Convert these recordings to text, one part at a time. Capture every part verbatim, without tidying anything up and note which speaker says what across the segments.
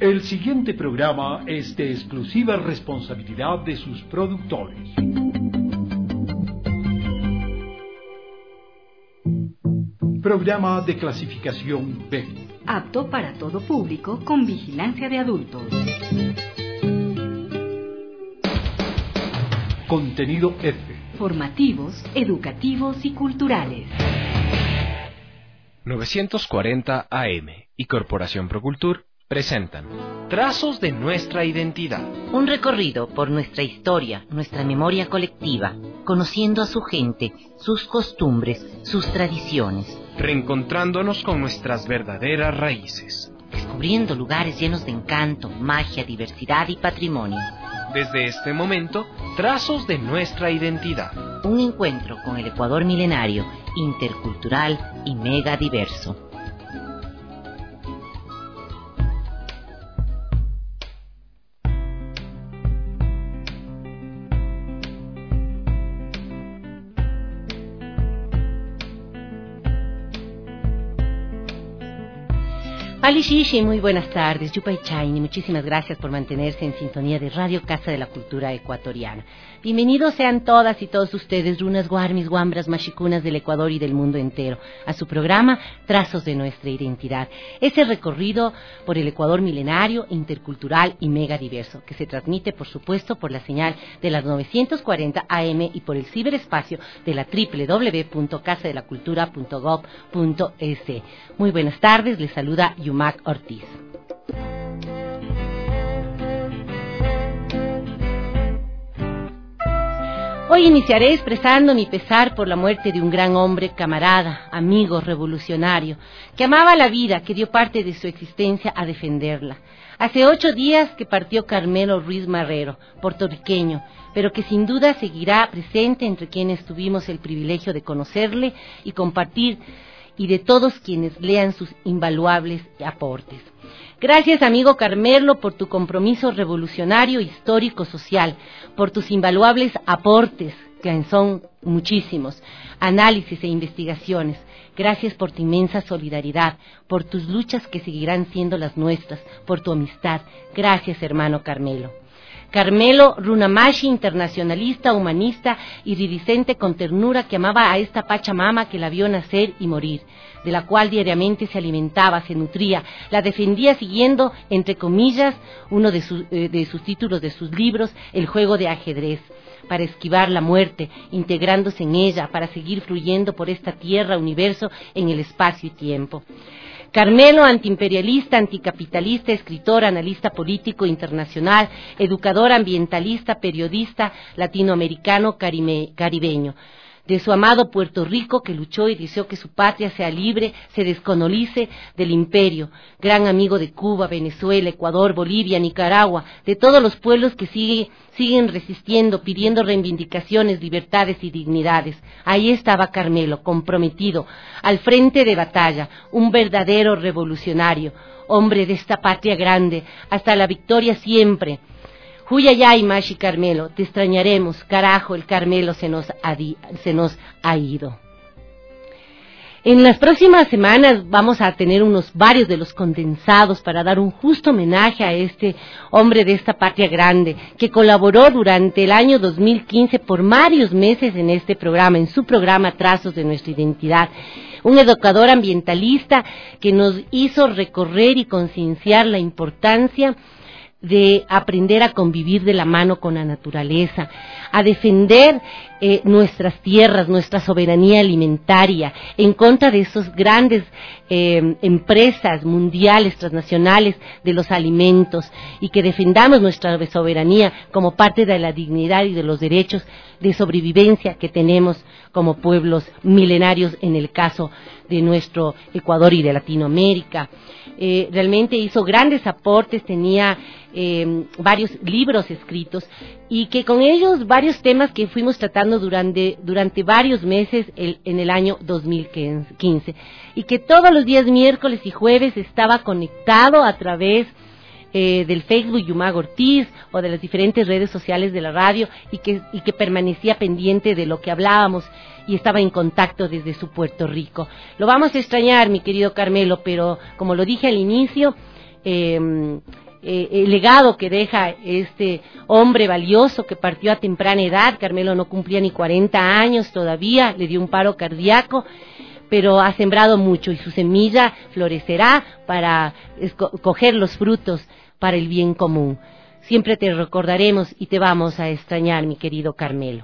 Speaker 1: El siguiente programa es de exclusiva responsabilidad de sus productores. Programa de clasificación B.
Speaker 2: Apto para todo público con vigilancia de adultos.
Speaker 1: Contenido F.
Speaker 2: Formativos, educativos y culturales.
Speaker 3: novecientos cuarenta A M y Corporación Procultur presentan Trazos de nuestra identidad.
Speaker 4: Un recorrido por nuestra historia, nuestra memoria colectiva, conociendo a su gente, sus costumbres, sus tradiciones.
Speaker 3: Reencontrándonos con nuestras verdaderas raíces.
Speaker 4: Descubriendo lugares llenos de encanto, magia, diversidad y patrimonio.
Speaker 3: Desde este momento, Trazos de nuestra identidad.
Speaker 4: Un encuentro con el Ecuador milenario, intercultural y mega diverso. Ali Shishi, muy buenas tardes. Yupay Chaini, muchísimas gracias por mantenerse en sintonía de Radio Casa de la Cultura Ecuatoriana. Bienvenidos sean todas y todos ustedes, runas, guarmis, guambras, machicunas del Ecuador y del mundo entero, a su programa Trazos de nuestra identidad. Ese recorrido por el Ecuador milenario, intercultural y mega diverso, que se transmite, por supuesto, por la señal de las novecientos cuarenta A M y por el ciberespacio de la doble u doble u doble u punto casa de la cultura punto gob punto es. Muy buenas tardes, les saluda Yumac Ortiz. Hoy iniciaré expresando mi pesar por la muerte de un gran hombre, camarada, amigo, revolucionario, que amaba la vida, que dio parte de su existencia a defenderla. Hace ocho días que partió Carmelo Ruiz Marrero, puertorriqueño, pero que sin duda seguirá presente entre quienes tuvimos el privilegio de conocerle y compartir, y de todos quienes lean sus invaluables aportes. Gracias, amigo Carmelo, por tu compromiso revolucionario, histórico, social, por tus invaluables aportes, que son muchísimos, análisis e investigaciones. Gracias por tu inmensa solidaridad, por tus luchas que seguirán siendo las nuestras, por tu amistad. Gracias, hermano Carmelo. Carmelo Runamashi, internacionalista, humanista, iridiscente con ternura, que amaba a esta Pachamama que la vio nacer y morir, de la cual diariamente se alimentaba, se nutría, la defendía siguiendo, entre comillas, uno de, su, eh, de sus títulos de sus libros, El juego de ajedrez, para esquivar la muerte, integrándose en ella, para seguir fluyendo por esta tierra, universo, en el espacio y tiempo. Carmelo, antiimperialista, anticapitalista, escritor, analista político internacional, educador ambientalista, periodista latinoamericano carime, caribeño. De su amado Puerto Rico, que luchó y deseó que su patria sea libre, se descolonice del imperio. Gran amigo de Cuba, Venezuela, Ecuador, Bolivia, Nicaragua, de todos los pueblos que sigue, siguen resistiendo, pidiendo reivindicaciones, libertades y dignidades. Ahí estaba Carmelo, comprometido, al frente de batalla, un verdadero revolucionario, hombre de esta patria grande, hasta la victoria siempre. Huyayay, Mashi Carmelo, te extrañaremos, carajo, el Carmelo se nos, ha di, se nos ha ido. En las próximas semanas vamos a tener unos varios de los condensados para dar un justo homenaje a este hombre de esta patria grande, que colaboró durante el año dos mil quince por varios meses en este programa, en su programa Trazos de nuestra identidad. Un educador ambientalista que nos hizo recorrer y concienciar la importancia de aprender a convivir de la mano con la naturaleza, a defender eh, nuestras tierras, nuestra soberanía alimentaria, en contra de esas grandes eh, empresas mundiales, transnacionales de los alimentos, y que defendamos nuestra soberanía como parte de la dignidad y de los derechos de sobrevivencia que tenemos como pueblos milenarios en el caso de nuestro Ecuador y de Latinoamérica. Eh, realmente hizo grandes aportes, tenía eh, varios libros escritos, y que con ellos varios temas que fuimos tratando durante, durante varios meses el, en el año dos mil quince, y que todos los días miércoles y jueves estaba conectado a través Eh, del Facebook Yumac Ortiz o de las diferentes redes sociales de la radio, y que, y que permanecía pendiente de lo que hablábamos y estaba en contacto desde su Puerto Rico. Lo vamos a extrañar, mi querido Carmelo, pero como lo dije al inicio, eh, eh, el legado que deja este hombre valioso que partió a temprana edad. Carmelo no cumplía ni cuarenta años todavía, le dio un paro cardíaco, pero ha sembrado mucho y su semilla florecerá para coger los frutos para el bien común. Siempre te recordaremos y te vamos a extrañar, mi querido Carmelo.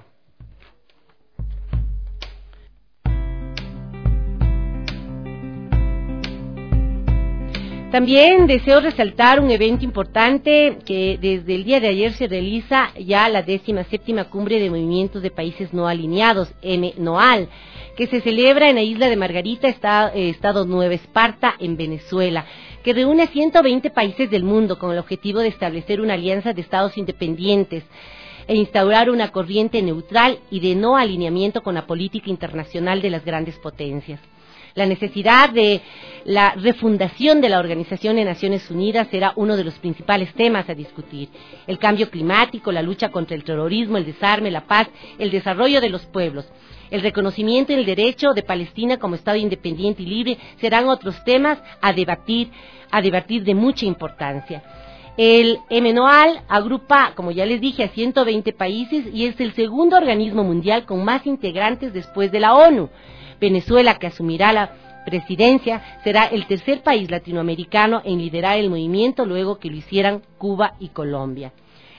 Speaker 4: También deseo resaltar un evento importante que desde el día de ayer se realiza ya la décima séptima cumbre de movimientos de países no alineados, M N O A L, que se celebra en la isla de Margarita, estado, eh, estado Nueva Esparta, en Venezuela, que reúne a ciento veinte países del mundo con el objetivo de establecer una alianza de estados independientes e instaurar una corriente neutral y de no alineamiento con la política internacional de las grandes potencias. La necesidad de la refundación de la Organización de Naciones Unidas será uno de los principales temas a discutir. El cambio climático, la lucha contra el terrorismo, el desarme, la paz, el desarrollo de los pueblos, el reconocimiento del derecho de Palestina como Estado independiente y libre serán otros temas a debatir, a debatir de mucha importancia. El M N O A L agrupa, como ya les dije, a ciento veinte países y es el segundo organismo mundial con más integrantes después de la ONU. Venezuela, que asumirá la presidencia, será el tercer país latinoamericano en liderar el movimiento, luego que lo hicieran Cuba y Colombia.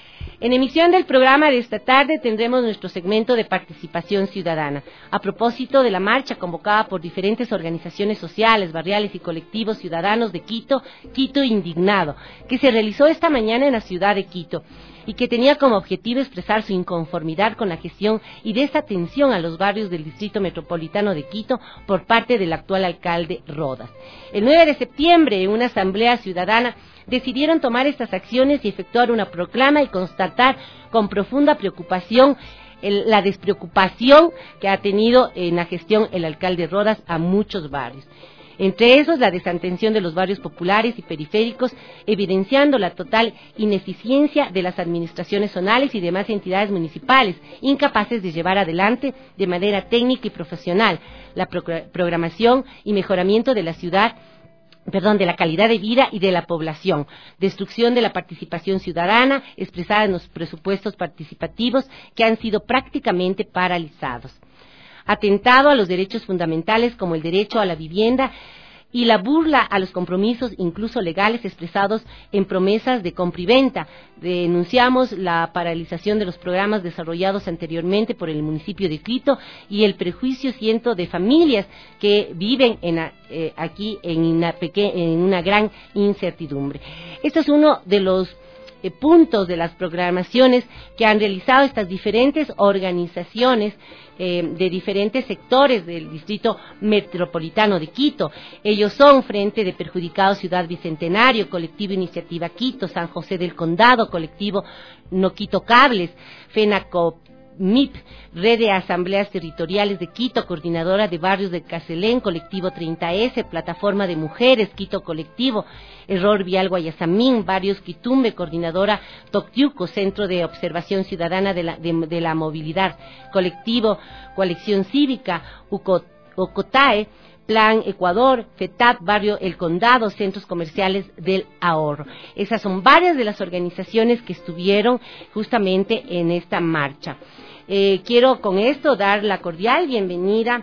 Speaker 4: En emisión del programa de esta tarde tendremos nuestro segmento de participación ciudadana, a propósito de la marcha convocada por diferentes organizaciones sociales, barriales y colectivos ciudadanos de Quito, Quito Indignado, que se realizó esta mañana en la ciudad de Quito, y que tenía como objetivo expresar su inconformidad con la gestión y desatención a los barrios del Distrito Metropolitano de Quito por parte del actual alcalde Rodas. El nueve de septiembre, en una asamblea ciudadana, decidieron tomar estas acciones y efectuar una proclama y constatar con profunda preocupación el, la despreocupación que ha tenido en la gestión el alcalde Rodas a muchos barrios. Entre esos, la desatención de los barrios populares y periféricos, evidenciando la total ineficiencia de las administraciones zonales y demás entidades municipales, incapaces de llevar adelante de manera técnica y profesional la pro- programación y mejoramiento de la ciudad, perdón, de la calidad de vida y de la población, destrucción de la participación ciudadana expresada en los presupuestos participativos que han sido prácticamente paralizados. Atentado a los derechos fundamentales como el derecho a la vivienda y la burla a los compromisos incluso legales expresados en promesas de compra y venta. Denunciamos la paralización de los programas desarrollados anteriormente por el municipio de Quito y el prejuicio ciento de familias que viven en, eh, aquí en una, peque- en una gran incertidumbre. Esto es uno de los eh, puntos de las programaciones que han realizado estas diferentes organizaciones Eh, de diferentes sectores del Distrito Metropolitano de Quito. Ellos son Frente de Perjudicados Ciudad Bicentenario, Colectivo Iniciativa Quito, San José del Condado, Colectivo No Quito Cables, FENACOMIP, Red de Asambleas Territoriales de Quito, Coordinadora de Barrios de Caselén, Colectivo treinta ese, Plataforma de Mujeres, Quito Colectivo, Error Vial Guayasamín, Barrios Quitumbe, Coordinadora Toctiuco, Centro de Observación Ciudadana de la, de, de la Movilidad, Colectivo Coalición Cívica, Uco, Ocotae, Plan Ecuador, FETAP, Barrio El Condado, Centros Comerciales del Ahorro. Esas son varias de las organizaciones que estuvieron justamente en esta marcha. Eh, quiero con esto dar la cordial bienvenida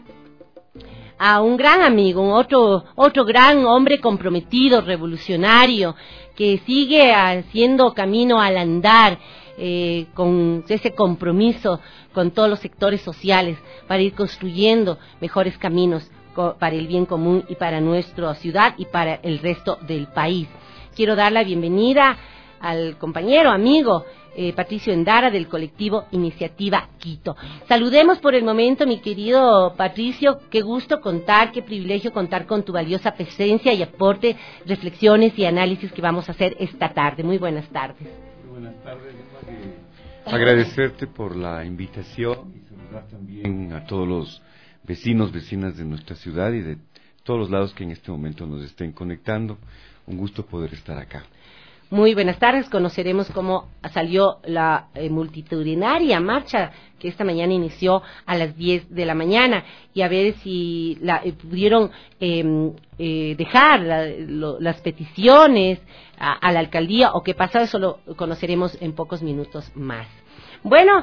Speaker 4: a un gran amigo, otro, otro gran hombre comprometido, revolucionario, que sigue haciendo camino al andar, eh, con ese compromiso con todos los sectores sociales para ir construyendo mejores caminos co- para el bien común y para nuestra ciudad y para el resto del país. Quiero dar la bienvenida al compañero, amigo, Eh, Patricio Endara, del colectivo Iniciativa Quito. Saludemos por el momento, mi querido Patricio, qué gusto contar, qué privilegio contar con tu valiosa presencia y aporte, reflexiones y análisis que vamos a hacer esta tarde. Muy buenas tardes.
Speaker 5: Muy buenas tardes, agradecerte por la invitación y saludar también a todos los vecinos, vecinas de nuestra ciudad y de todos los lados que en este momento nos estén conectando. Un gusto poder estar acá.
Speaker 4: Muy buenas tardes, conoceremos cómo salió la eh, multitudinaria marcha que esta mañana inició a las diez de la mañana y a ver si la, eh, pudieron eh, eh, dejar la, lo, las peticiones, a, a la alcaldía o qué pasa, eso lo conoceremos en pocos minutos más. Bueno,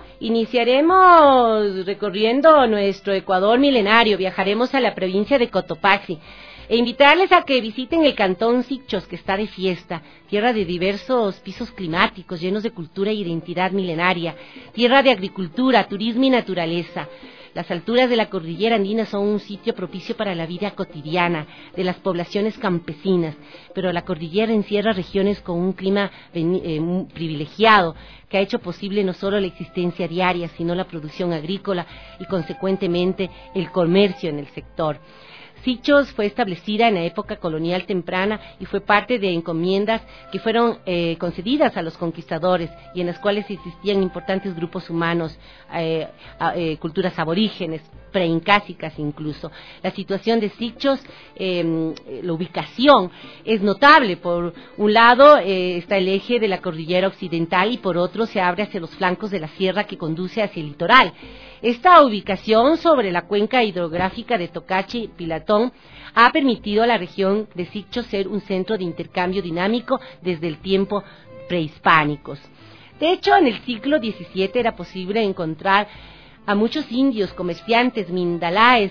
Speaker 4: iniciaremos recorriendo nuestro Ecuador milenario, viajaremos a la provincia de Cotopaxi e invitarles a que visiten el cantón Sicchos, que está de fiesta, tierra de diversos pisos climáticos llenos de cultura e identidad milenaria, tierra de agricultura, turismo y naturaleza. Las alturas de la cordillera andina son un sitio propicio para la vida cotidiana de las poblaciones campesinas, pero la cordillera encierra regiones con un clima eh, privilegiado que ha hecho posible no solo la existencia diaria, sino la producción agrícola y consecuentemente el comercio en el sector. Sicchos fue establecida en la época colonial temprana y fue parte de encomiendas que fueron eh, concedidas a los conquistadores y en las cuales existían importantes grupos humanos, eh, eh, culturas aborígenes, preincásicas incluso. La situación de Sicchos, eh, la ubicación es notable. Por un lado eh, está el eje de la cordillera occidental y por otro se abre hacia los flancos de la sierra que conduce hacia el litoral. Esta ubicación sobre la cuenca hidrográfica de Tocachi-Pilatón ha permitido a la región de Sicchos ser un centro de intercambio dinámico desde el tiempo prehispánicos. De hecho, en el siglo diecisiete era posible encontrar a muchos indios, comerciantes, mindalaes,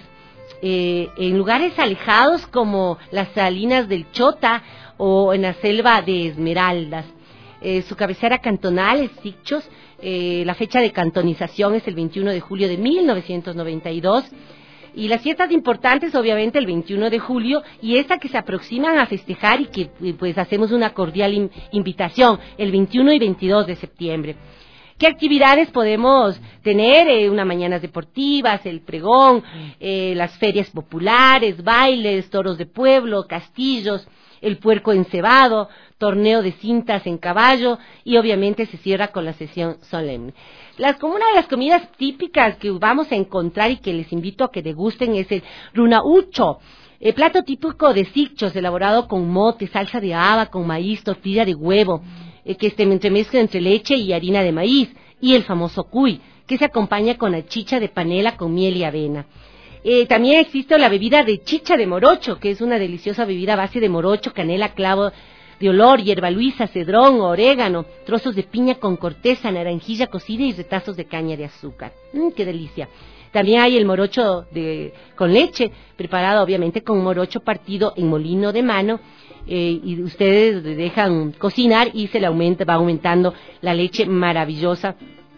Speaker 4: eh, en lugares alejados como las salinas del Chota o en la selva de Esmeraldas. Eh, su cabecera cantonal es Sicchos. Eh, la fecha de cantonización es el veintiuno de julio de mil novecientos noventa y dos y las fiestas importantes obviamente el veintiuno de julio y esta que se aproximan a festejar y que pues hacemos una cordial in- invitación el veintiuno y veintidós de septiembre. ¿Qué actividades podemos tener? Eh, unas mañanas deportivas, el pregón, eh, las ferias populares, bailes, toros de pueblo, castillos, el puerco encebado, torneo de cintas en caballo y obviamente se cierra con la sesión solemne. Las, como una de las comidas típicas que vamos a encontrar y que les invito a que degusten es el runaucho, el plato típico de Sicchos elaborado con mote, salsa de haba, con maíz, tortilla de huevo, eh, que se entremezcla entre leche y harina de maíz, y el famoso cuy, que se acompaña con la chicha de panela con miel y avena. Eh, también existe la bebida de chicha de morocho, que es una deliciosa bebida a base de morocho, canela, clavo de olor, hierba luisa, cedrón, orégano, trozos de piña con corteza, naranjilla cocida y retazos de caña de azúcar. ¡Mmm, qué delicia! También hay el morocho de, con leche, preparado obviamente con morocho partido en molino de mano, eh, y ustedes dejan cocinar y se le aumenta, va aumentando la leche maravillosa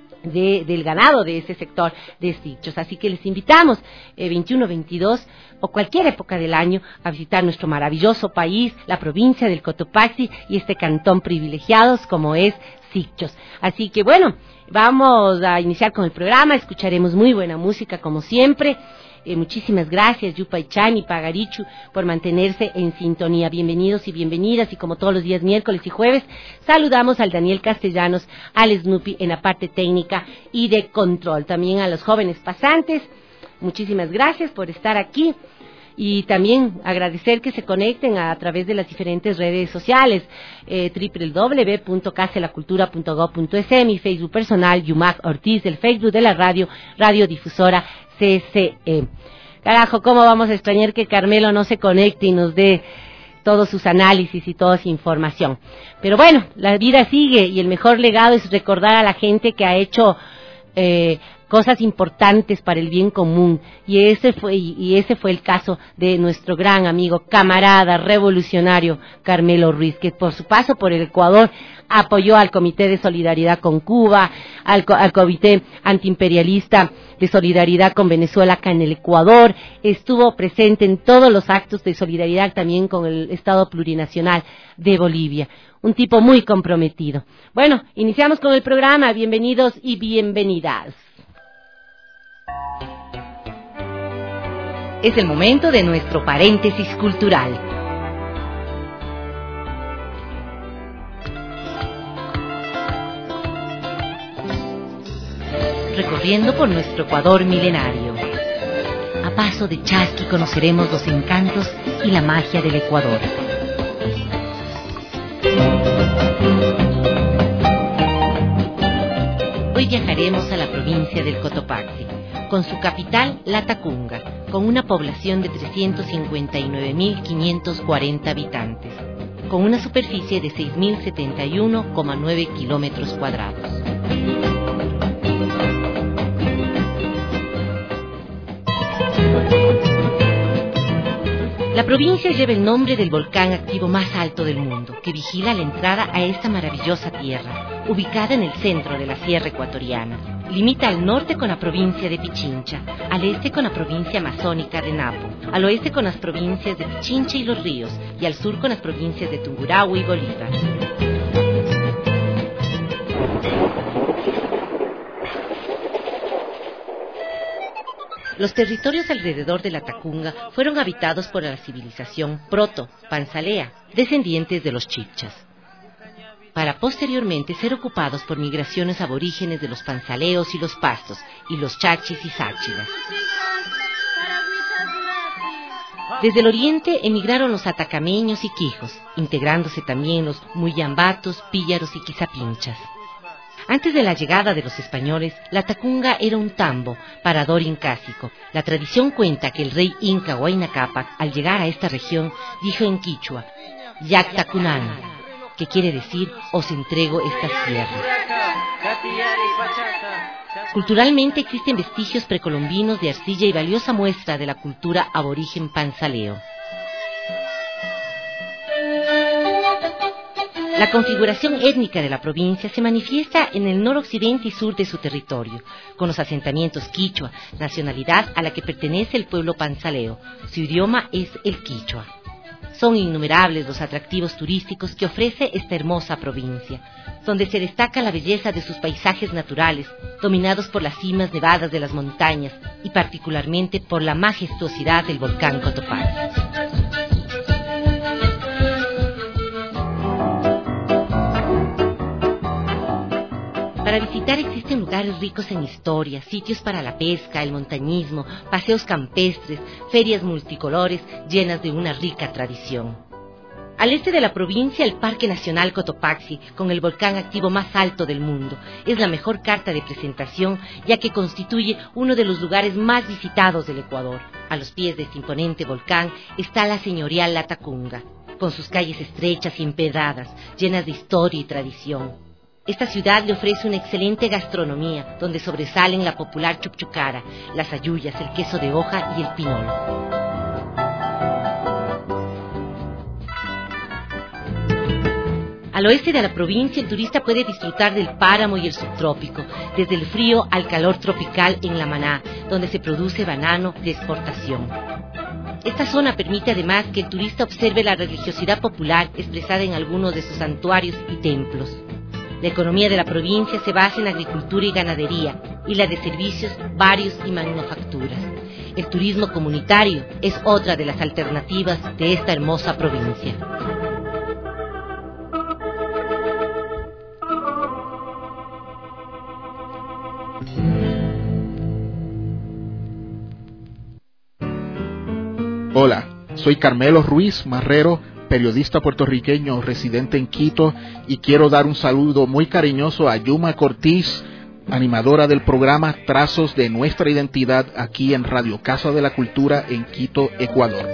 Speaker 4: De, del ganado de ese sector de Sicchos. Así que les invitamos eh, veintiuno, veintidós o cualquier época del año a visitar nuestro maravilloso país, la provincia del Cotopaxi y este cantón privilegiados como es Sicchos. Así que bueno, vamos a iniciar con el programa, escucharemos muy buena música como siempre. Eh, muchísimas gracias, Yupaychan y Pagarichu, por mantenerse en sintonía. Bienvenidos y bienvenidas, y como todos los días, miércoles y jueves, saludamos al Daniel Castellanos, al Snoopy en la parte técnica y de control. También a los jóvenes pasantes, muchísimas gracias por estar aquí. Y también agradecer que se conecten a, a través de las diferentes redes sociales, eh, doble u doble u doble u punto caselacultura punto gob punto es, mi Facebook personal, Yumac Ortiz, el Facebook de la radio, Radiodifusora C C E. Carajo, ¿cómo vamos a extrañar que Carmelo no se conecte y nos dé todos sus análisis y toda su información? Pero bueno, la vida sigue y el mejor legado es recordar a la gente que ha hecho eh, cosas importantes para el bien común, y ese fue y ese fue el caso de nuestro gran amigo, camarada, revolucionario Carmelo Ruiz, que por su paso por el Ecuador apoyó al Comité de Solidaridad con Cuba, al, al Comité Antiimperialista de Solidaridad con Venezuela acá en el Ecuador, estuvo presente en todos los actos de solidaridad también con el Estado Plurinacional de Bolivia. Un tipo muy comprometido. Bueno, iniciamos con el programa. Bienvenidos y bienvenidas.
Speaker 2: Es el momento de nuestro paréntesis cultural. Recorriendo por nuestro Ecuador milenario. A paso de chasqui conoceremos los encantos y la magia del Ecuador. Hoy viajaremos a la provincia del Cotopaxi, con su capital, Latacunga, con una población de trescientos cincuenta y nueve mil quinientos cuarenta habitantes. con una superficie de seis mil setenta y uno coma nueve kilómetros cuadrados. La provincia lleva el nombre del volcán activo más alto del mundo, que vigila la entrada a esta maravillosa tierra, ubicada en el centro de la Sierra Ecuatoriana. Limita al norte con la provincia de Pichincha, al este con la provincia amazónica de Napo, al oeste con las provincias de Pichincha y Los Ríos, y al sur con las provincias de Tungurahua y Bolívar. Los territorios alrededor de la Tacunga fueron habitados por la civilización proto-panzalea, descendientes de los chibchas, para posteriormente ser ocupados por migraciones aborígenes de los panzaleos y los pastos, y los chachis y sáchidas. Desde el oriente emigraron los atacameños y quijos, integrándose también los muyambatos, píllaros y quizapinchas. Antes de la llegada de los españoles, la Tacunga era un tambo, parador incásico. La tradición cuenta que el rey inca Huayna Cápac, al llegar a esta región, dijo en quichua, Yactacunana, que quiere decir, os entrego estas tierras. Culturalmente existen vestigios precolombinos de arcilla y valiosa muestra de la cultura aborigen panzaleo. La configuración étnica de la provincia se manifiesta en el noroccidente y sur de su territorio, con los asentamientos quichua, nacionalidad a la que pertenece el pueblo panzaleo. Su idioma es el quichua. Son innumerables los atractivos turísticos que ofrece esta hermosa provincia, donde se destaca la belleza de sus paisajes naturales, dominados por las cimas nevadas de las montañas y particularmente por la majestuosidad del volcán Cotopaxi. Para visitar existen lugares ricos en historia, sitios para la pesca, el montañismo, paseos campestres, ferias multicolores llenas de una rica tradición. Al este de la provincia, el Parque Nacional Cotopaxi, con el volcán activo más alto del mundo, es la mejor carta de presentación, ya que constituye uno de los lugares más visitados del Ecuador. A los pies de este imponente volcán está la señorial La Tacunga, con sus calles estrechas y empedradas, llenas de historia y tradición. Esta ciudad le ofrece una excelente gastronomía, donde sobresalen la popular chucchucara, las halluyas, el queso de hoja y el pinol. Al oeste de la provincia, el turista puede disfrutar del páramo y el subtrópico, desde el frío al calor tropical en La Maná, donde se produce banano de exportación. Esta zona permite además que el turista observe la religiosidad popular expresada en algunos de sus santuarios y templos. La economía de la provincia se basa en agricultura y ganadería, y la de servicios varios y manufacturas. El turismo comunitario es otra de las alternativas de esta hermosa provincia.
Speaker 6: Hola, soy Carmelo Ruiz Marrero, periodista puertorriqueño residente en Quito, y quiero dar un saludo muy cariñoso a Yuma Cortiz, animadora del programa Trazos de Nuestra Identidad, aquí en Radio Casa de la Cultura en Quito, Ecuador.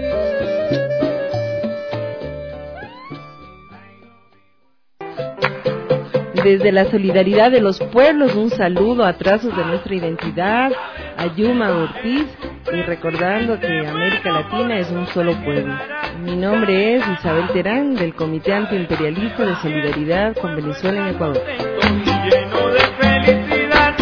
Speaker 7: Desde la solidaridad de los pueblos, un saludo a Trazos de Nuestra Identidad, a Yuma Ortiz, y recordando que América Latina es un solo pueblo. Mi nombre es Isabel Terán, del Comité Antiimperialista de Solidaridad con Venezuela en Ecuador.
Speaker 8: Lleno de felicidad.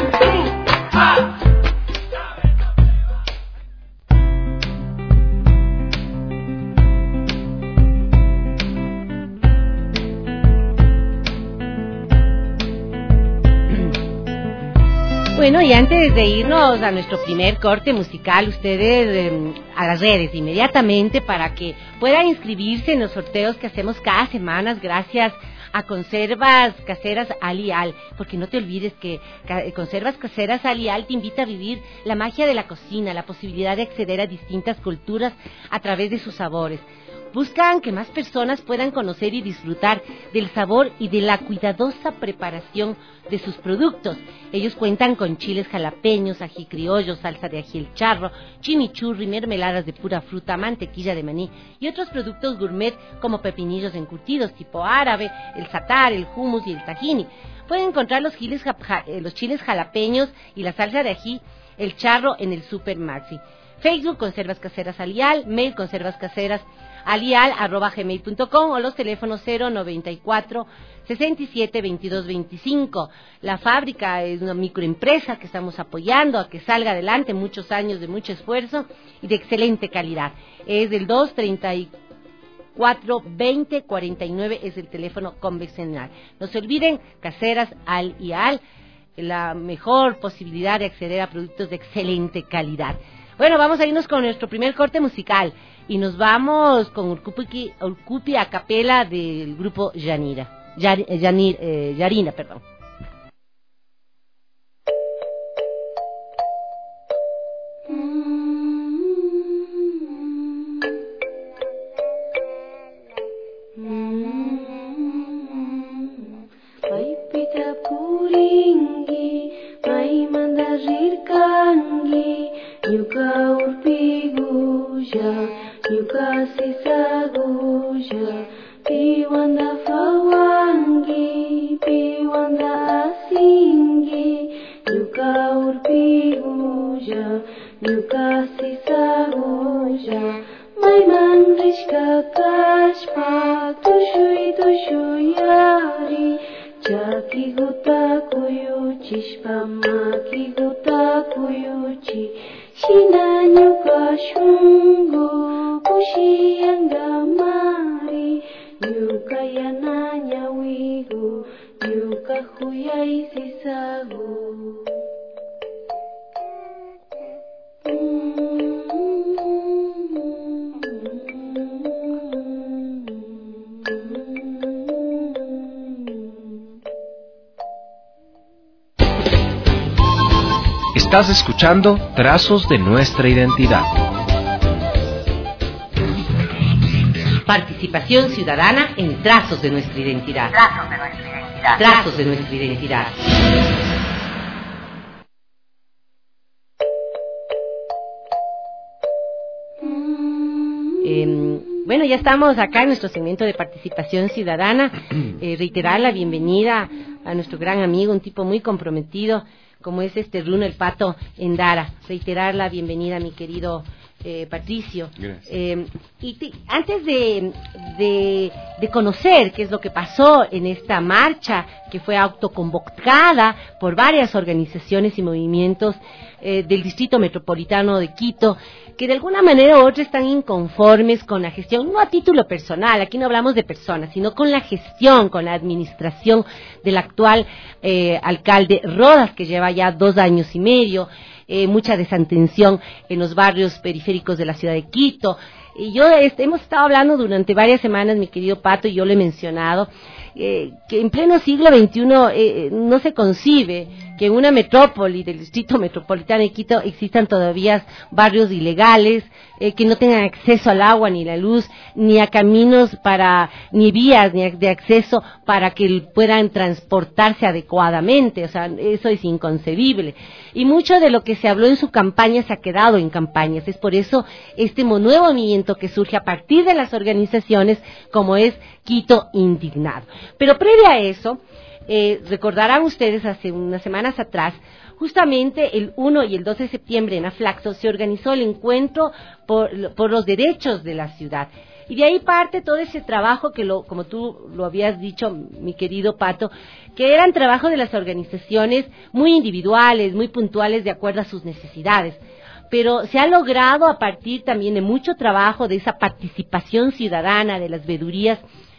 Speaker 4: Bueno, y antes de irnos a nuestro primer corte musical, ustedes eh, a las redes inmediatamente para que puedan inscribirse en los sorteos que hacemos cada semana, gracias a Conservas Caseras Alial, porque no te olvides que Conservas Caseras Alial te invita a vivir la magia de la cocina, la posibilidad de acceder a distintas culturas a través de sus sabores. Buscan que más personas puedan conocer y disfrutar del sabor y de la cuidadosa preparación de sus productos. Ellos cuentan con chiles jalapeños, ají criollo, salsa de ají el charro, chimichurri, mermeladas de pura fruta, mantequilla de maní y otros productos gourmet como pepinillos encurtidos tipo árabe, el satar, el hummus y el tahini. Pueden encontrar los chiles, los chiles jalapeños y la salsa de ají el charro en el Super Maxi. Facebook, Conservas Caseras Alial, mail conservas caseras alial arroba gmail punto com o los teléfonos cero noventa y cuatro, sesenta y siete, veintidós veinticinco. La fábrica es una microempresa que estamos apoyando a que salga adelante, muchos años de mucho esfuerzo y de excelente calidad. Es del dos treinta y cuatro, veinte, cuarenta y nueve, es el teléfono convencional. No se olviden, Caseras Al y Al, la mejor posibilidad de acceder a productos de excelente calidad. Bueno, vamos a irnos con nuestro primer corte musical y nos vamos con Urcupi, Urcupi a capela del grupo Yanira, Yar, Yanir, eh, Yarina, perdón.
Speaker 9: Yuka urpiguja, yuka sisaguja, piwanda fawangi, piwanda asingi, yuka urpiguja, yuka sisaguja, maiman rishka kashpa, tushui tushui yari, chaki guta kuyuchi, shpama ki guta kuyuchi. Shina nyuka shungu kushiyanga mari nyuka yananya wigu nyuka huyai sisagu
Speaker 3: Estás escuchando Trazos de Nuestra Identidad.
Speaker 2: Participación ciudadana en Trazos de Nuestra Identidad. Trazos de Nuestra Identidad. Trazos de Nuestra Identidad.
Speaker 4: Eh, bueno, ya estamos acá en nuestro segmento de participación ciudadana. Eh, reiterar la bienvenida a nuestro gran amigo, un tipo muy comprometido, como es este Bruno el Pato Endara. Reiterar la bienvenida a mi querido eh, Patricio.
Speaker 5: Gracias.
Speaker 4: Eh, y te, antes de, de, de conocer qué es lo que pasó en esta marcha, que fue autoconvocada por varias organizaciones y movimientos eh, del Distrito Metropolitano de Quito, que de alguna manera u otra están inconformes con la gestión, no a título personal, aquí no hablamos de personas, sino con la gestión, con la administración del actual eh, alcalde Rodas, que lleva ya dos años y medio, eh, mucha desatención en los barrios periféricos de la ciudad de Quito. Y yo este, hemos estado hablando durante varias semanas, mi querido Pato, y yo lo he mencionado, eh, que en pleno siglo veintiuno eh, no se concibe que en una metrópoli del Distrito Metropolitano de Quito existan todavía barrios ilegales, eh, que no tengan acceso al agua ni la luz, ni a caminos para, ni vías ni de acceso para que puedan transportarse adecuadamente. O sea, eso es inconcebible. Y mucho de lo que se habló en su campaña se ha quedado en campañas. Es por eso este nuevo movimiento que surge a partir de las organizaciones como es Quito Indignado. Pero previo a eso, eh, recordarán ustedes hace unas semanas atrás, justamente el uno y el dos de septiembre en Aflaxo se organizó el encuentro por, por los derechos de la ciudad. Y de ahí parte todo ese trabajo que, lo, como tú lo habías dicho, mi querido Pato, que eran trabajos de las organizaciones muy individuales, muy puntuales de acuerdo a sus necesidades. Pero se ha logrado a partir también de mucho trabajo, de esa participación ciudadana, de las veedurías.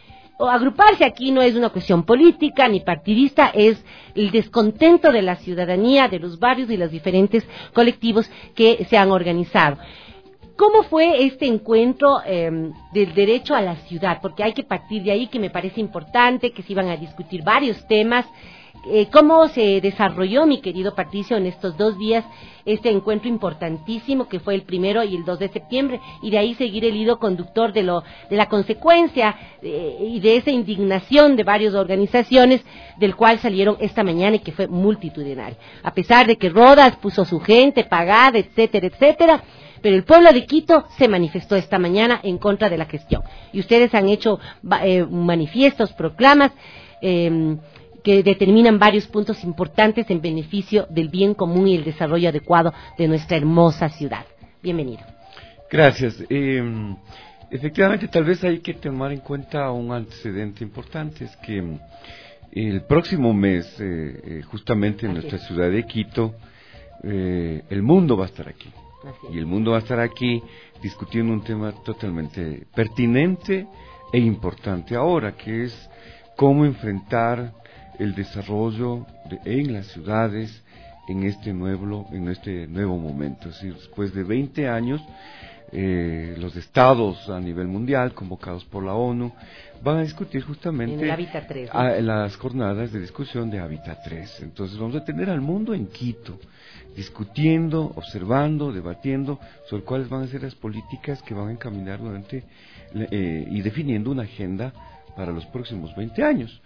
Speaker 4: O agruparse aquí no es una cuestión política ni partidista, es el descontento de la ciudadanía, de los barrios y los diferentes colectivos que se han organizado. ¿Cómo fue este encuentro eh, del derecho a la ciudad? Porque hay que partir de ahí, que me parece importante, que se iban a discutir varios temas. Eh, ¿Cómo se desarrolló, mi querido Patricio, en estos dos días este encuentro importantísimo que fue el primero y el dos de septiembre? Y de ahí seguir el hilo conductor de, lo, de la consecuencia eh, y de esa indignación de varias organizaciones, del cual salieron esta mañana y que fue multitudinario. A pesar de que Rodas puso su gente pagada, etcétera, etcétera, pero el pueblo de Quito se manifestó esta mañana en contra de la gestión. Y ustedes han hecho eh, manifiestos, proclamas, eh, que determinan varios puntos importantes en beneficio del bien común y el desarrollo adecuado de nuestra hermosa ciudad. Bienvenido.
Speaker 5: Gracias. Eh, efectivamente, tal vez hay que tomar en cuenta un antecedente importante, es que el próximo mes, eh, eh, justamente en nuestra ciudad de Quito, eh, el mundo va a estar aquí. Y el mundo va a estar aquí discutiendo un tema totalmente pertinente e importante ahora, que es cómo enfrentar el desarrollo de, en las ciudades en este nuevo en este nuevo momento. Es decir, después de veinte años, eh, los estados a nivel mundial, convocados por la ONU, van a discutir justamente
Speaker 4: en el Hábitat tres, ¿no?
Speaker 5: a, las jornadas de discusión de Hábitat tres. Entonces vamos a tener al mundo en Quito, discutiendo, observando, debatiendo sobre cuáles van a ser las políticas que van a encaminar durante eh, y definiendo una agenda para los próximos veinte años.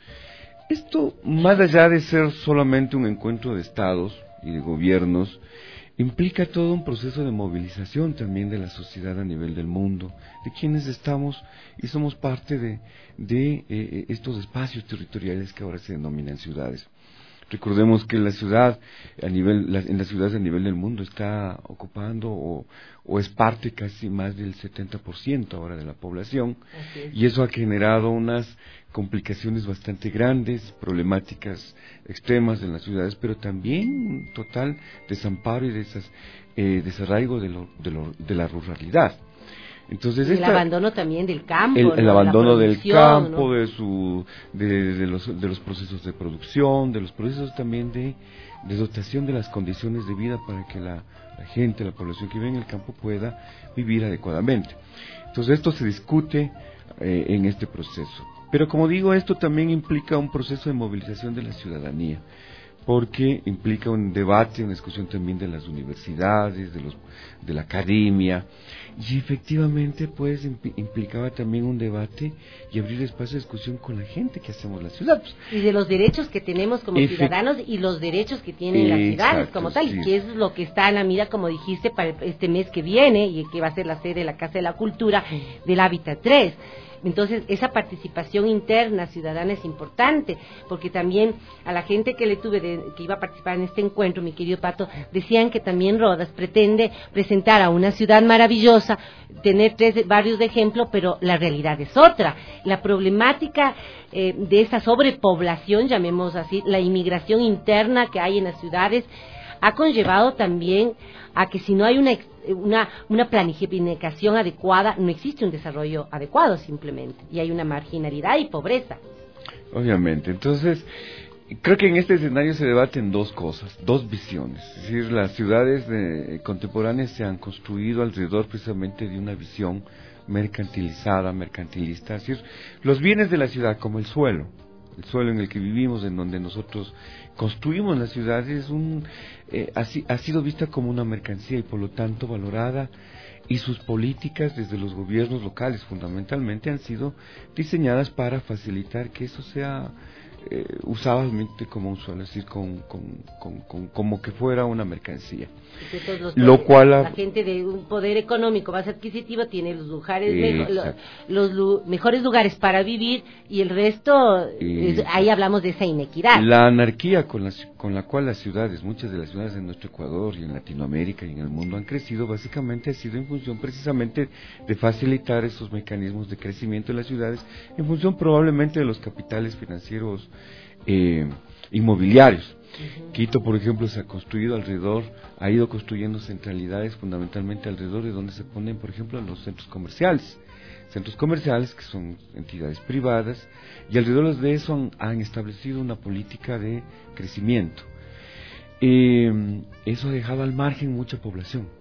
Speaker 5: Esto, más allá de ser solamente un encuentro de estados y de gobiernos, implica todo un proceso de movilización también de la sociedad a nivel del mundo, de quienes estamos y somos parte de, de eh, estos espacios territoriales que ahora se denominan ciudades. Recordemos que la ciudad a nivel, la, en las ciudades a nivel del mundo está ocupando o, o es parte casi más del setenta por ciento ahora de la población, y eso ha generado unas complicaciones bastante grandes, problemáticas extremas en las ciudades, pero también un total desamparo y desas, eh, desarraigo de, lo, de, lo, de la ruralidad. Entonces
Speaker 4: el
Speaker 5: esta,
Speaker 4: abandono también del campo,
Speaker 5: el,
Speaker 4: ¿no?
Speaker 5: el abandono del campo,
Speaker 4: ¿no?
Speaker 5: de su de, de los de los procesos de producción, de los procesos también de, de dotación de las condiciones de vida para que la, la gente, la población que vive en el campo pueda vivir adecuadamente. Entonces esto se discute eh, en este proceso. Pero como digo, esto también implica un proceso de movilización de la ciudadanía, porque implica un debate, una discusión también de las universidades, de los de la academia, y efectivamente pues implicaba también un debate y abrir espacio de discusión con la gente que hacemos la ciudad.
Speaker 4: Y de los derechos que tenemos como Efe... ciudadanos y los derechos que tienen Exacto, las ciudades como tal, sí. Y que es lo que está en la mira, como dijiste, para este mes que viene, y que va a ser la sede de la Casa de la Cultura del Hábitat tres. Entonces, esa participación interna ciudadana es importante, porque también a la gente que le tuve, de, que iba a participar en este encuentro, mi querido Pato, decían que también Rodas pretende presentar a una ciudad maravillosa, tener tres barrios de ejemplo, pero la realidad es otra. La problemática eh, de esa sobrepoblación, llamemos así, la inmigración interna que hay en las ciudades, ha conllevado también a que si no hay una una una planificación adecuada, no existe un desarrollo adecuado simplemente, y hay una marginalidad y pobreza.
Speaker 5: Obviamente, entonces creo que en este escenario se debaten dos cosas, dos visiones. Es decir, las ciudades de, contemporáneas se han construido alrededor precisamente de una visión mercantilizada, mercantilista, es decir, los bienes de la ciudad como el suelo, el suelo en el que vivimos, en donde nosotros construimos las ciudades, un, eh, ha, ha sido vista como una mercancía y por lo tanto valorada, y sus políticas desde los gobiernos locales fundamentalmente han sido diseñadas para facilitar que eso sea eh, usadamente como un suelo, es decir, con, con, con, con, como que fuera una mercancía.
Speaker 4: Los,
Speaker 5: lo cual
Speaker 4: la gente de un poder económico más adquisitivo tiene los lugares mejor, los, los mejores lugares para vivir, y el resto es, ahí hablamos de esa inequidad.
Speaker 5: La anarquía con la, con la cual las ciudades, muchas de las ciudades en nuestro Ecuador y en Latinoamérica y en el mundo han crecido, básicamente ha sido en función precisamente de facilitar esos mecanismos de crecimiento de las ciudades, en función probablemente de los capitales financieros eh, inmobiliarios. Uh-huh. Quito, por ejemplo, se ha construido alrededor, ha ido construyendo centralidades fundamentalmente alrededor de donde se ponen, por ejemplo, los centros comerciales. Centros comerciales que son entidades privadas, y alrededor de eso han, han establecido una política de crecimiento. Eh, eso ha dejado al margen mucha población.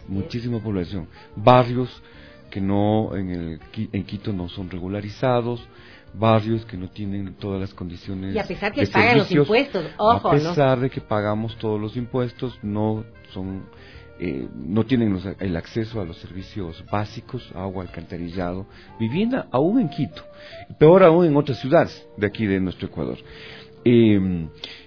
Speaker 5: muchísima población. Barrios que no en el en Quito no son regularizados, barrios que no tienen todas las condiciones.
Speaker 4: Y a pesar que
Speaker 5: de
Speaker 4: pagan los
Speaker 5: servicios,
Speaker 4: impuestos, ojo,
Speaker 5: a pesar
Speaker 4: ¿no?
Speaker 5: de que pagamos todos los impuestos, no son eh, no tienen los, el acceso a los servicios básicos, agua, alcantarillado, vivienda, aún en Quito, peor aún en otras ciudades de aquí de nuestro Ecuador. Eh,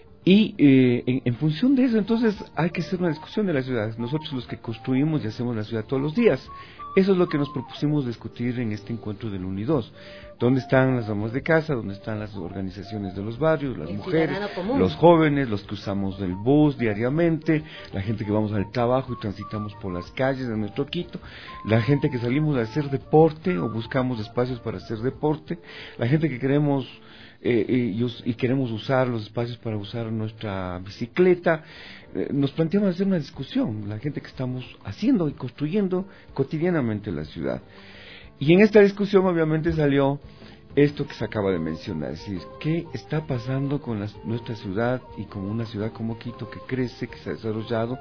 Speaker 5: Y eh, en, en función de eso, entonces, hay que hacer una discusión de las ciudades. Nosotros los que construimos y hacemos la ciudad todos los días. Eso es lo que nos propusimos discutir en este encuentro del UNIDOS. ¿Dónde están las amas de casa? ¿Dónde están las organizaciones de los barrios? Las
Speaker 4: El
Speaker 5: mujeres,
Speaker 4: común.
Speaker 5: los jóvenes, los que usamos el bus diariamente, la gente que vamos al trabajo y transitamos por las calles de nuestro Quito, la gente que salimos a hacer deporte o buscamos espacios para hacer deporte, la gente que queremos... Eh, y, y queremos usar los espacios para usar nuestra bicicleta. Eh, nos planteamos hacer una discusión, la gente que estamos haciendo y construyendo cotidianamente la ciudad. Y en esta discusión obviamente salió esto que se acaba de mencionar, es decir, ¿qué está pasando con la, nuestra ciudad y con una ciudad como Quito que crece, que se ha desarrollado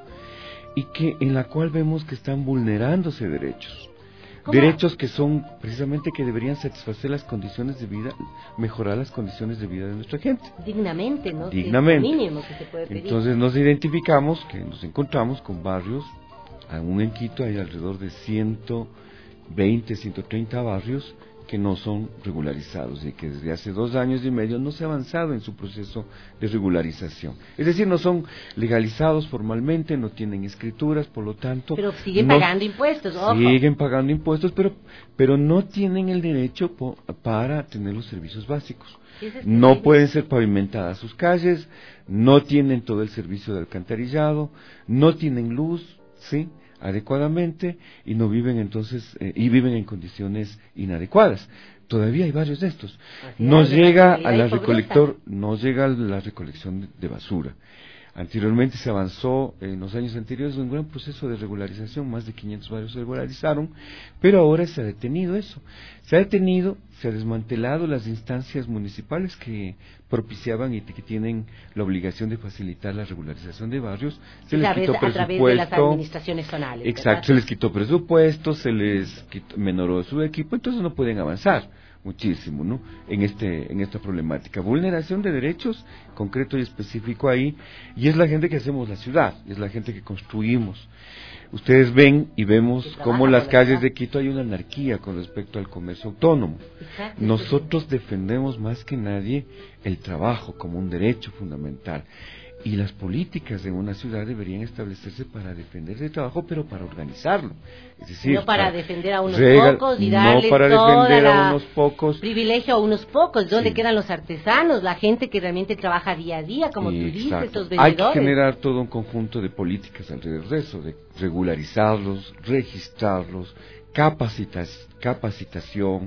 Speaker 5: y que en la cual vemos que están vulnerándose derechos? ¿Cómo? Derechos que son precisamente que deberían satisfacer las condiciones de vida, mejorar las condiciones de vida de nuestra gente.
Speaker 4: Dignamente, ¿no?
Speaker 5: Dignamente.
Speaker 4: Es lo mínimo que se puede pedir.
Speaker 5: Entonces nos identificamos, que nos encontramos con barrios, aún en Quito hay alrededor de ciento veinte, ciento treinta barrios que no son regularizados y que desde hace dos años y medio no se ha avanzado en su proceso de regularización. Es decir, no son legalizados formalmente, no tienen escrituras, por lo tanto...
Speaker 4: Pero siguen
Speaker 5: no,
Speaker 4: pagando impuestos, ojo.
Speaker 5: Siguen pagando impuestos, pero, pero no tienen el derecho po, para tener los servicios básicos. No pueden ser pavimentadas sus calles, no tienen todo el servicio de alcantarillado, no tienen luz, ¿sí?, adecuadamente, y no viven entonces eh, y viven en condiciones inadecuadas. Todavía hay varios de estos. No llega a la recolector, no llega a la recolección de, de basura. Anteriormente se avanzó en los años anteriores un gran proceso de regularización, más de quinientos barrios se regularizaron, pero ahora se ha detenido eso. Se ha detenido, se ha desmantelado las instancias municipales que propiciaban y que tienen la obligación de facilitar la regularización de barrios. Se les quitó presupuesto.
Speaker 4: A través de las administraciones zonales.
Speaker 5: Exacto,
Speaker 4: ¿verdad?
Speaker 5: Se les quitó presupuesto, se les quitó, menoró su equipo, entonces no pueden avanzar muchísimo, ¿no?, en este en esta problemática. Vulneración de derechos, concreto y específico ahí, y es la gente que hacemos la ciudad, es la gente que construimos. Ustedes ven y vemos cómo las calles de Quito hay una anarquía con respecto al comercio autónomo. Exacto. Nosotros defendemos más que nadie el trabajo como un derecho fundamental. Y las políticas de una ciudad deberían establecerse para defender el trabajo, pero para organizarlo. Es decir,
Speaker 4: no para, para defender a unos
Speaker 5: regal,
Speaker 4: pocos y darles
Speaker 5: no para
Speaker 4: toda
Speaker 5: defender
Speaker 4: la
Speaker 5: a unos pocos.
Speaker 4: privilegio a unos pocos. ¿Dónde
Speaker 5: Sí.
Speaker 4: quedan los artesanos? La gente que realmente trabaja día a día, como tú dices, estos vendedores.
Speaker 5: Hay que generar todo un conjunto de políticas alrededor de eso, de regularizarlos, registrarlos, capacitas, capacitación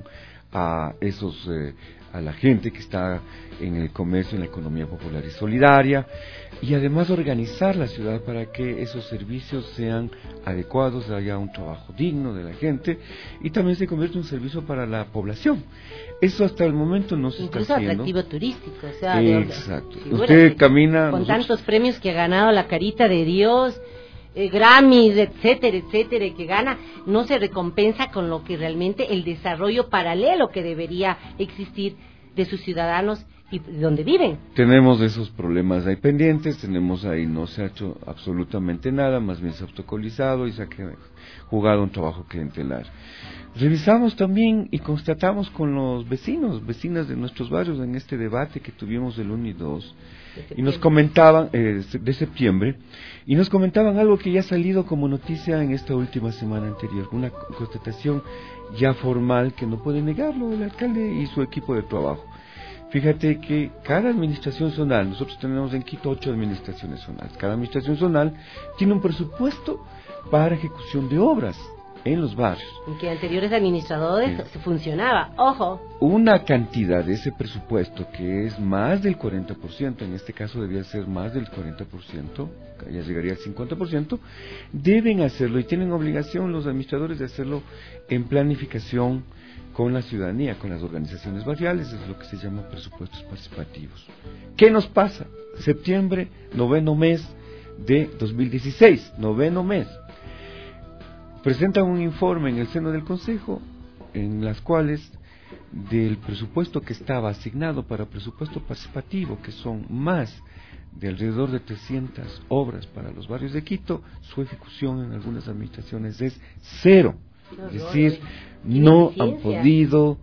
Speaker 5: a esos eh, a la gente que está en el comercio, en la economía popular y solidaria, y además organizar la ciudad para que esos servicios sean adecuados, haya un trabajo digno de la gente y también se convierta en un servicio para la población. Eso hasta el momento no se
Speaker 4: Incluso
Speaker 5: está haciendo.
Speaker 4: Incluso atractivo turístico. O sea,
Speaker 5: Exacto.
Speaker 4: De,
Speaker 5: Usted camina...
Speaker 4: Con
Speaker 5: nosotros...
Speaker 4: tantos premios que ha ganado la Carita de Dios... Eh, Grammys, etcétera, etcétera, que gana, no se recompensa con lo que realmente el desarrollo paralelo que debería existir de sus ciudadanos y donde viven.
Speaker 5: Tenemos esos problemas ahí pendientes, tenemos ahí, no se ha hecho absolutamente nada, más bien se ha protocolizado y se ha jugado un trabajo clientelar. Revisamos también y constatamos con los vecinos, vecinas de nuestros barrios en este debate que tuvimos el uno y dos, y nos comentaban, eh, de septiembre, y nos comentaban algo que ya ha salido como noticia en esta última semana anterior, una constatación ya formal que no puede negarlo el alcalde y su equipo de trabajo. Fíjate que cada administración zonal, nosotros tenemos en Quito ocho administraciones zonales, cada administración zonal tiene un presupuesto para ejecución de obras en los barrios.
Speaker 4: En que anteriores administradores sí. funcionaba, ojo.
Speaker 5: Una cantidad de ese presupuesto que es más del cuarenta por ciento, en este caso debía ser más del cuarenta por ciento, ya llegaría al cincuenta por ciento, deben hacerlo y tienen obligación los administradores de hacerlo en planificación con la ciudadanía, con las organizaciones barriales, es lo que se llama presupuestos participativos. ¿Qué nos pasa? Septiembre, noveno mes de dos mil dieciséis, noveno mes. presentan un informe en el seno del Consejo, en las cuales del presupuesto que estaba asignado para presupuesto participativo, que son más de alrededor de trescientas obras para los barrios de Quito, su ejecución en algunas administraciones es cero. Es decir, no han podido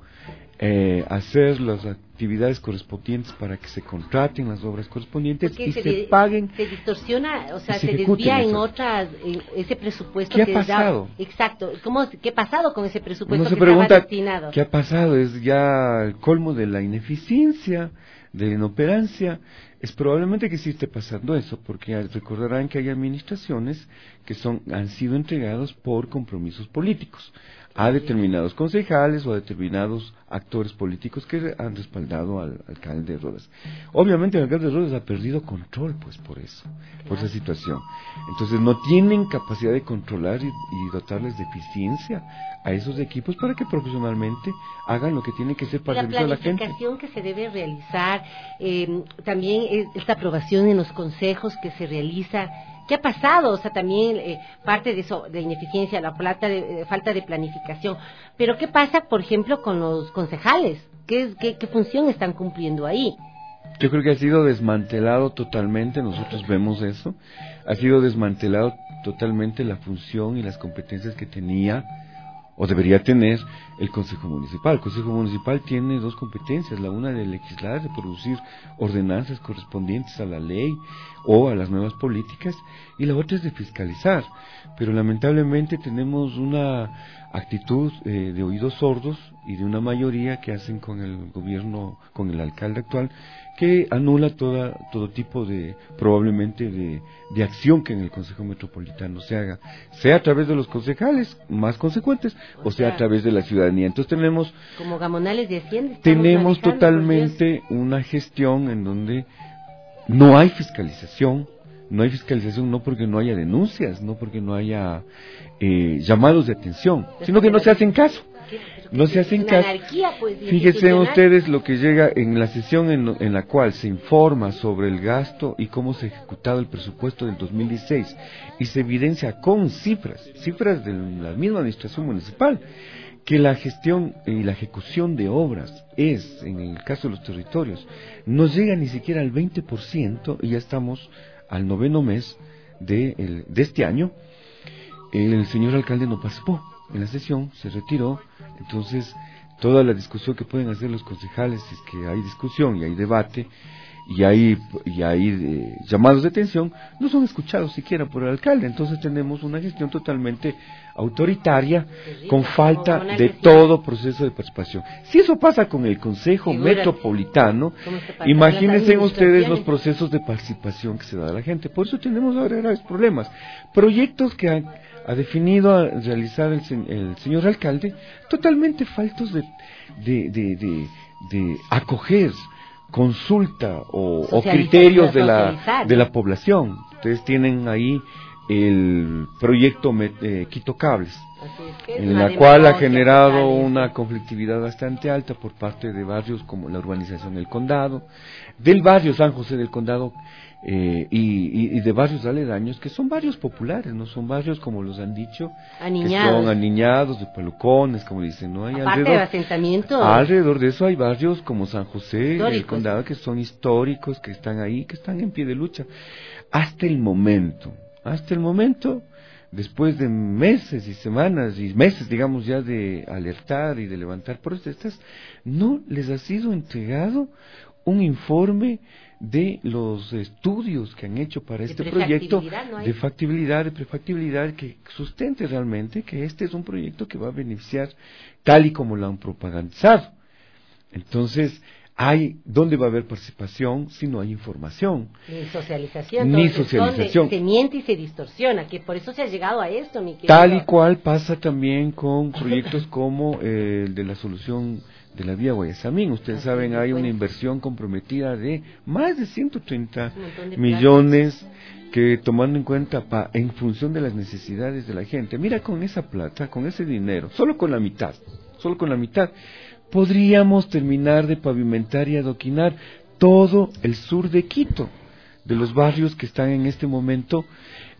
Speaker 5: eh, hacer las actividades correspondientes para que se contraten las obras correspondientes
Speaker 4: Porque
Speaker 5: y
Speaker 4: se,
Speaker 5: se
Speaker 4: de,
Speaker 5: paguen.
Speaker 4: Se distorsiona, o sea,
Speaker 5: se
Speaker 4: se desvía en otras, en ese presupuesto.
Speaker 5: ¿Qué
Speaker 4: que
Speaker 5: ha pasado?
Speaker 4: Da, exacto. ¿Cómo, ¿Qué ha pasado con ese presupuesto
Speaker 5: Uno se
Speaker 4: que
Speaker 5: pregunta,
Speaker 4: estaba destinado?
Speaker 5: ¿qué ha pasado? Es ya el colmo de la ineficiencia, de la inoperancia. Es probablemente que sí esté pasando eso, porque recordarán que hay administraciones que son han sido entregados por compromisos políticos a determinados concejales o a determinados actores políticos que han respaldado al alcalde de Rodas. Obviamente el alcalde de Rodas ha perdido control, pues, por eso, por esa situación. Entonces no tienen capacidad de controlar y, y dotarles de eficiencia a esos equipos para que profesionalmente hagan lo que tienen que hacer para servir a la gente.
Speaker 4: La planificación que se debe realizar, eh, también esta aprobación en los consejos que se realiza. ¿Qué ha pasado? O sea, también eh, parte de eso, de ineficiencia, la falta de, eh, falta de planificación. Pero ¿qué pasa, por ejemplo, con los concejales? ¿Qué, qué, qué función están cumpliendo ahí?
Speaker 5: Yo creo que ha sido desmantelado totalmente, nosotros vemos eso, ha sido desmantelado totalmente la función y las competencias que tenía o debería tener el Consejo Municipal. El Consejo Municipal tiene dos competencias, la una de legislar, de producir ordenanzas correspondientes a la ley o a las nuevas políticas, y la otra es de fiscalizar, pero lamentablemente tenemos una actitud eh, de oídos sordos y de una mayoría que hacen con el gobierno, con el alcalde actual, que anula toda, todo tipo de, probablemente, de, de acción que en el Consejo Metropolitano se haga, sea a través de los concejales más consecuentes, o, o sea, sea a través de la ciudadanía. Entonces tenemos...
Speaker 4: Como gamonales de Hacienda.
Speaker 5: Tenemos totalmente una gestión en donde no hay fiscalización, no hay fiscalización no porque no haya denuncias, no porque no haya eh, llamados de atención, sino que no se hacen caso. No se hacen caso.
Speaker 4: Pues,
Speaker 5: Fíjense ustedes lo que llega en la sesión en, en la cual se informa sobre el gasto y cómo se ha ejecutado el presupuesto del dos mil dieciséis y se evidencia con cifras, cifras de la misma administración municipal, que la gestión y la ejecución de obras es, en el caso de los territorios, no llega ni siquiera al veinte por ciento y ya estamos al noveno mes de, el, de este año. El señor alcalde no participó en la sesión, se retiró. Entonces toda la discusión que pueden hacer los concejales, es que hay discusión y hay debate y hay, y hay eh, llamados de atención, no son escuchados siquiera por el alcalde. Entonces tenemos una gestión totalmente autoritaria, con falta de todo proceso de participación. Si eso pasa con el Consejo Metropolitano, imagínense ustedes los procesos de participación que se da a la gente. Por eso tenemos ahora graves problemas. Proyectos que han ha definido a realizar el, el señor alcalde, totalmente faltos de, de, de, de, de acoger consulta o, o criterios de la, de la población. Ustedes tienen ahí el proyecto eh, Quito Cables, en la cual ha generado una conflictividad bastante alta por parte de barrios como la urbanización El Condado, del barrio San José del Condado, Eh, y, y, y de barrios aledaños que son barrios populares, no son barrios como los han dicho,
Speaker 4: aniñados.
Speaker 5: que son aniñados, de pelucones, como dicen, ¿no? Hay
Speaker 4: Aparte
Speaker 5: alrededor,
Speaker 4: de asentamientos.
Speaker 5: Alrededor de eso hay barrios como San José,
Speaker 4: históricos.
Speaker 5: El Condado, que son históricos, que están ahí, que están en pie de lucha. Hasta el momento, hasta el momento, después de meses y semanas y meses, digamos, ya de alertar y de levantar protestas, no les ha sido entregado un informe de los estudios que han hecho para este proyecto, ¿no de factibilidad, de prefactibilidad, que sustente realmente que este es un proyecto que va a beneficiar tal y como lo han propagandizado. Entonces, hay ¿dónde va a haber participación si no hay información?
Speaker 4: Ni socialización.
Speaker 5: Ni socialización.
Speaker 4: Se miente y se distorsiona, que por eso se ha llegado a esto, mi querido.
Speaker 5: Tal y cual pasa también con proyectos como eh, el de la solución de la vía Guayasamín. Ustedes Así saben, hay una inversión comprometida de más de ciento treinta millones que, tomando en cuenta pa, en función de las necesidades de la gente. Mira, con esa plata, con ese dinero, solo con la mitad, solo con la mitad, podríamos terminar de pavimentar y adoquinar todo el sur de Quito, de los barrios que están en este momento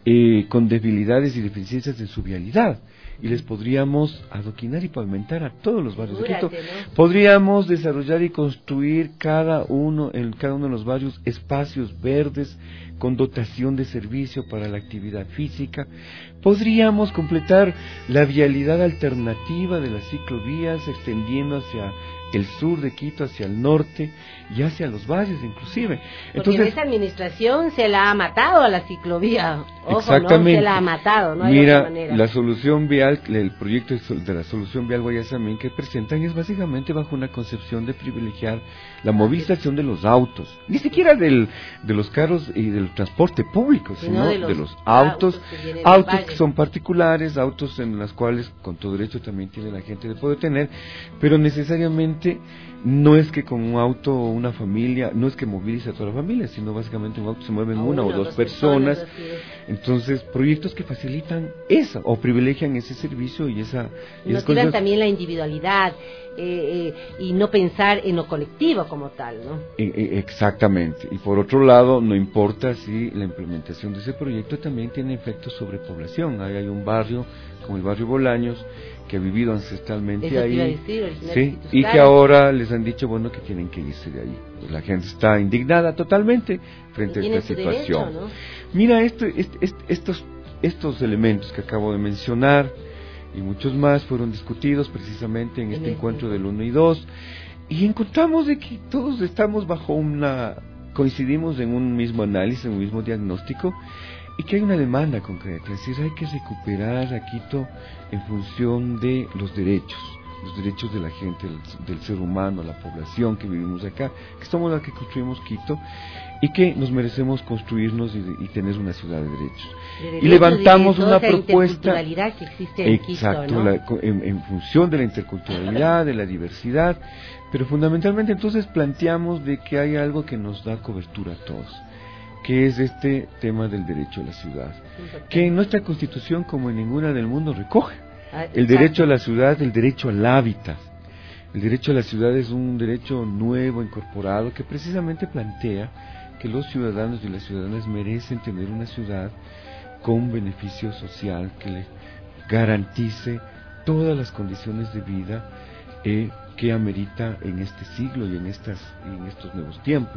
Speaker 5: eh, con debilidades y deficiencias en su vialidad. Y les podríamos adoquinar y pavimentar a todos los barrios de Quito. ¿No? Podríamos desarrollar y construir cada uno, en cada uno de los barrios, espacios verdes con dotación de servicio para la actividad física. Podríamos completar la vialidad alternativa de las ciclovías, extendiendo hacia el sur de Quito, hacia el norte y hacia los valles inclusive.
Speaker 4: Entonces, porque esa administración se la ha matado a la ciclovía. Ojo,
Speaker 5: exactamente.
Speaker 4: ¿no? Se la ha matado, no hay
Speaker 5: Mira,
Speaker 4: otra manera.
Speaker 5: La solución vial, el proyecto de la solución vial Guayasamín que presentan es básicamente bajo una concepción de privilegiar la movilización de los autos, ni siquiera del, de los carros y del transporte público, sino, sino de, los de los autos, autos, que, autos que son particulares, autos en los cuales con todo derecho también tiene la gente de poder tener, pero necesariamente no es que con un auto o una familia, no es que movilice a toda la familia, sino básicamente un auto se mueven una, una o dos, dos personas, personas entonces proyectos que facilitan esa o privilegian ese servicio y esa
Speaker 4: y nos tiran también la individualidad eh, eh, y no pensar en lo colectivo como tal, ¿no?
Speaker 5: Eh, eh, exactamente, y por otro lado no importa si la implementación de ese proyecto también tiene efectos sobre población. Ahí hay un barrio como el barrio Bolaños que ha vivido ancestralmente
Speaker 4: eso
Speaker 5: ahí,
Speaker 4: decir,
Speaker 5: sí, y que ahora les han dicho bueno que tienen que irse de ahí. Pues la gente está indignada totalmente frente a esta situación. Derecho, ¿no? Mira, esto, este, este, estos estos elementos que acabo de mencionar y muchos más fueron discutidos precisamente en este encuentro del uno y dos y encontramos de que todos estamos bajo una, coincidimos en un mismo análisis, en un mismo diagnóstico, y que hay una demanda concreta, es decir, hay que recuperar a Quito en función de los derechos, los derechos de la gente, del, del ser humano, la población que vivimos acá, que somos la que construimos Quito, y que nos merecemos construirnos y, y tener una ciudad de derechos.
Speaker 4: De derechos
Speaker 5: y levantamos
Speaker 4: y de
Speaker 5: una
Speaker 4: toda
Speaker 5: propuesta,
Speaker 4: que existe en
Speaker 5: exacto,
Speaker 4: Quito, ¿no?
Speaker 5: la, en, en función de la interculturalidad, de la diversidad, pero fundamentalmente entonces planteamos de que hay algo que nos da cobertura a todos, que es este tema del derecho a la ciudad, que en nuestra Constitución, como en ninguna del mundo, recoge el derecho a la ciudad, el derecho al hábitat. El derecho a la ciudad es un derecho nuevo, incorporado, que precisamente plantea que los ciudadanos y las ciudadanas merecen tener una ciudad con beneficio social, que le garantice todas las condiciones de vida eh, que amerita en este siglo y en, estas, y en estos nuevos tiempos.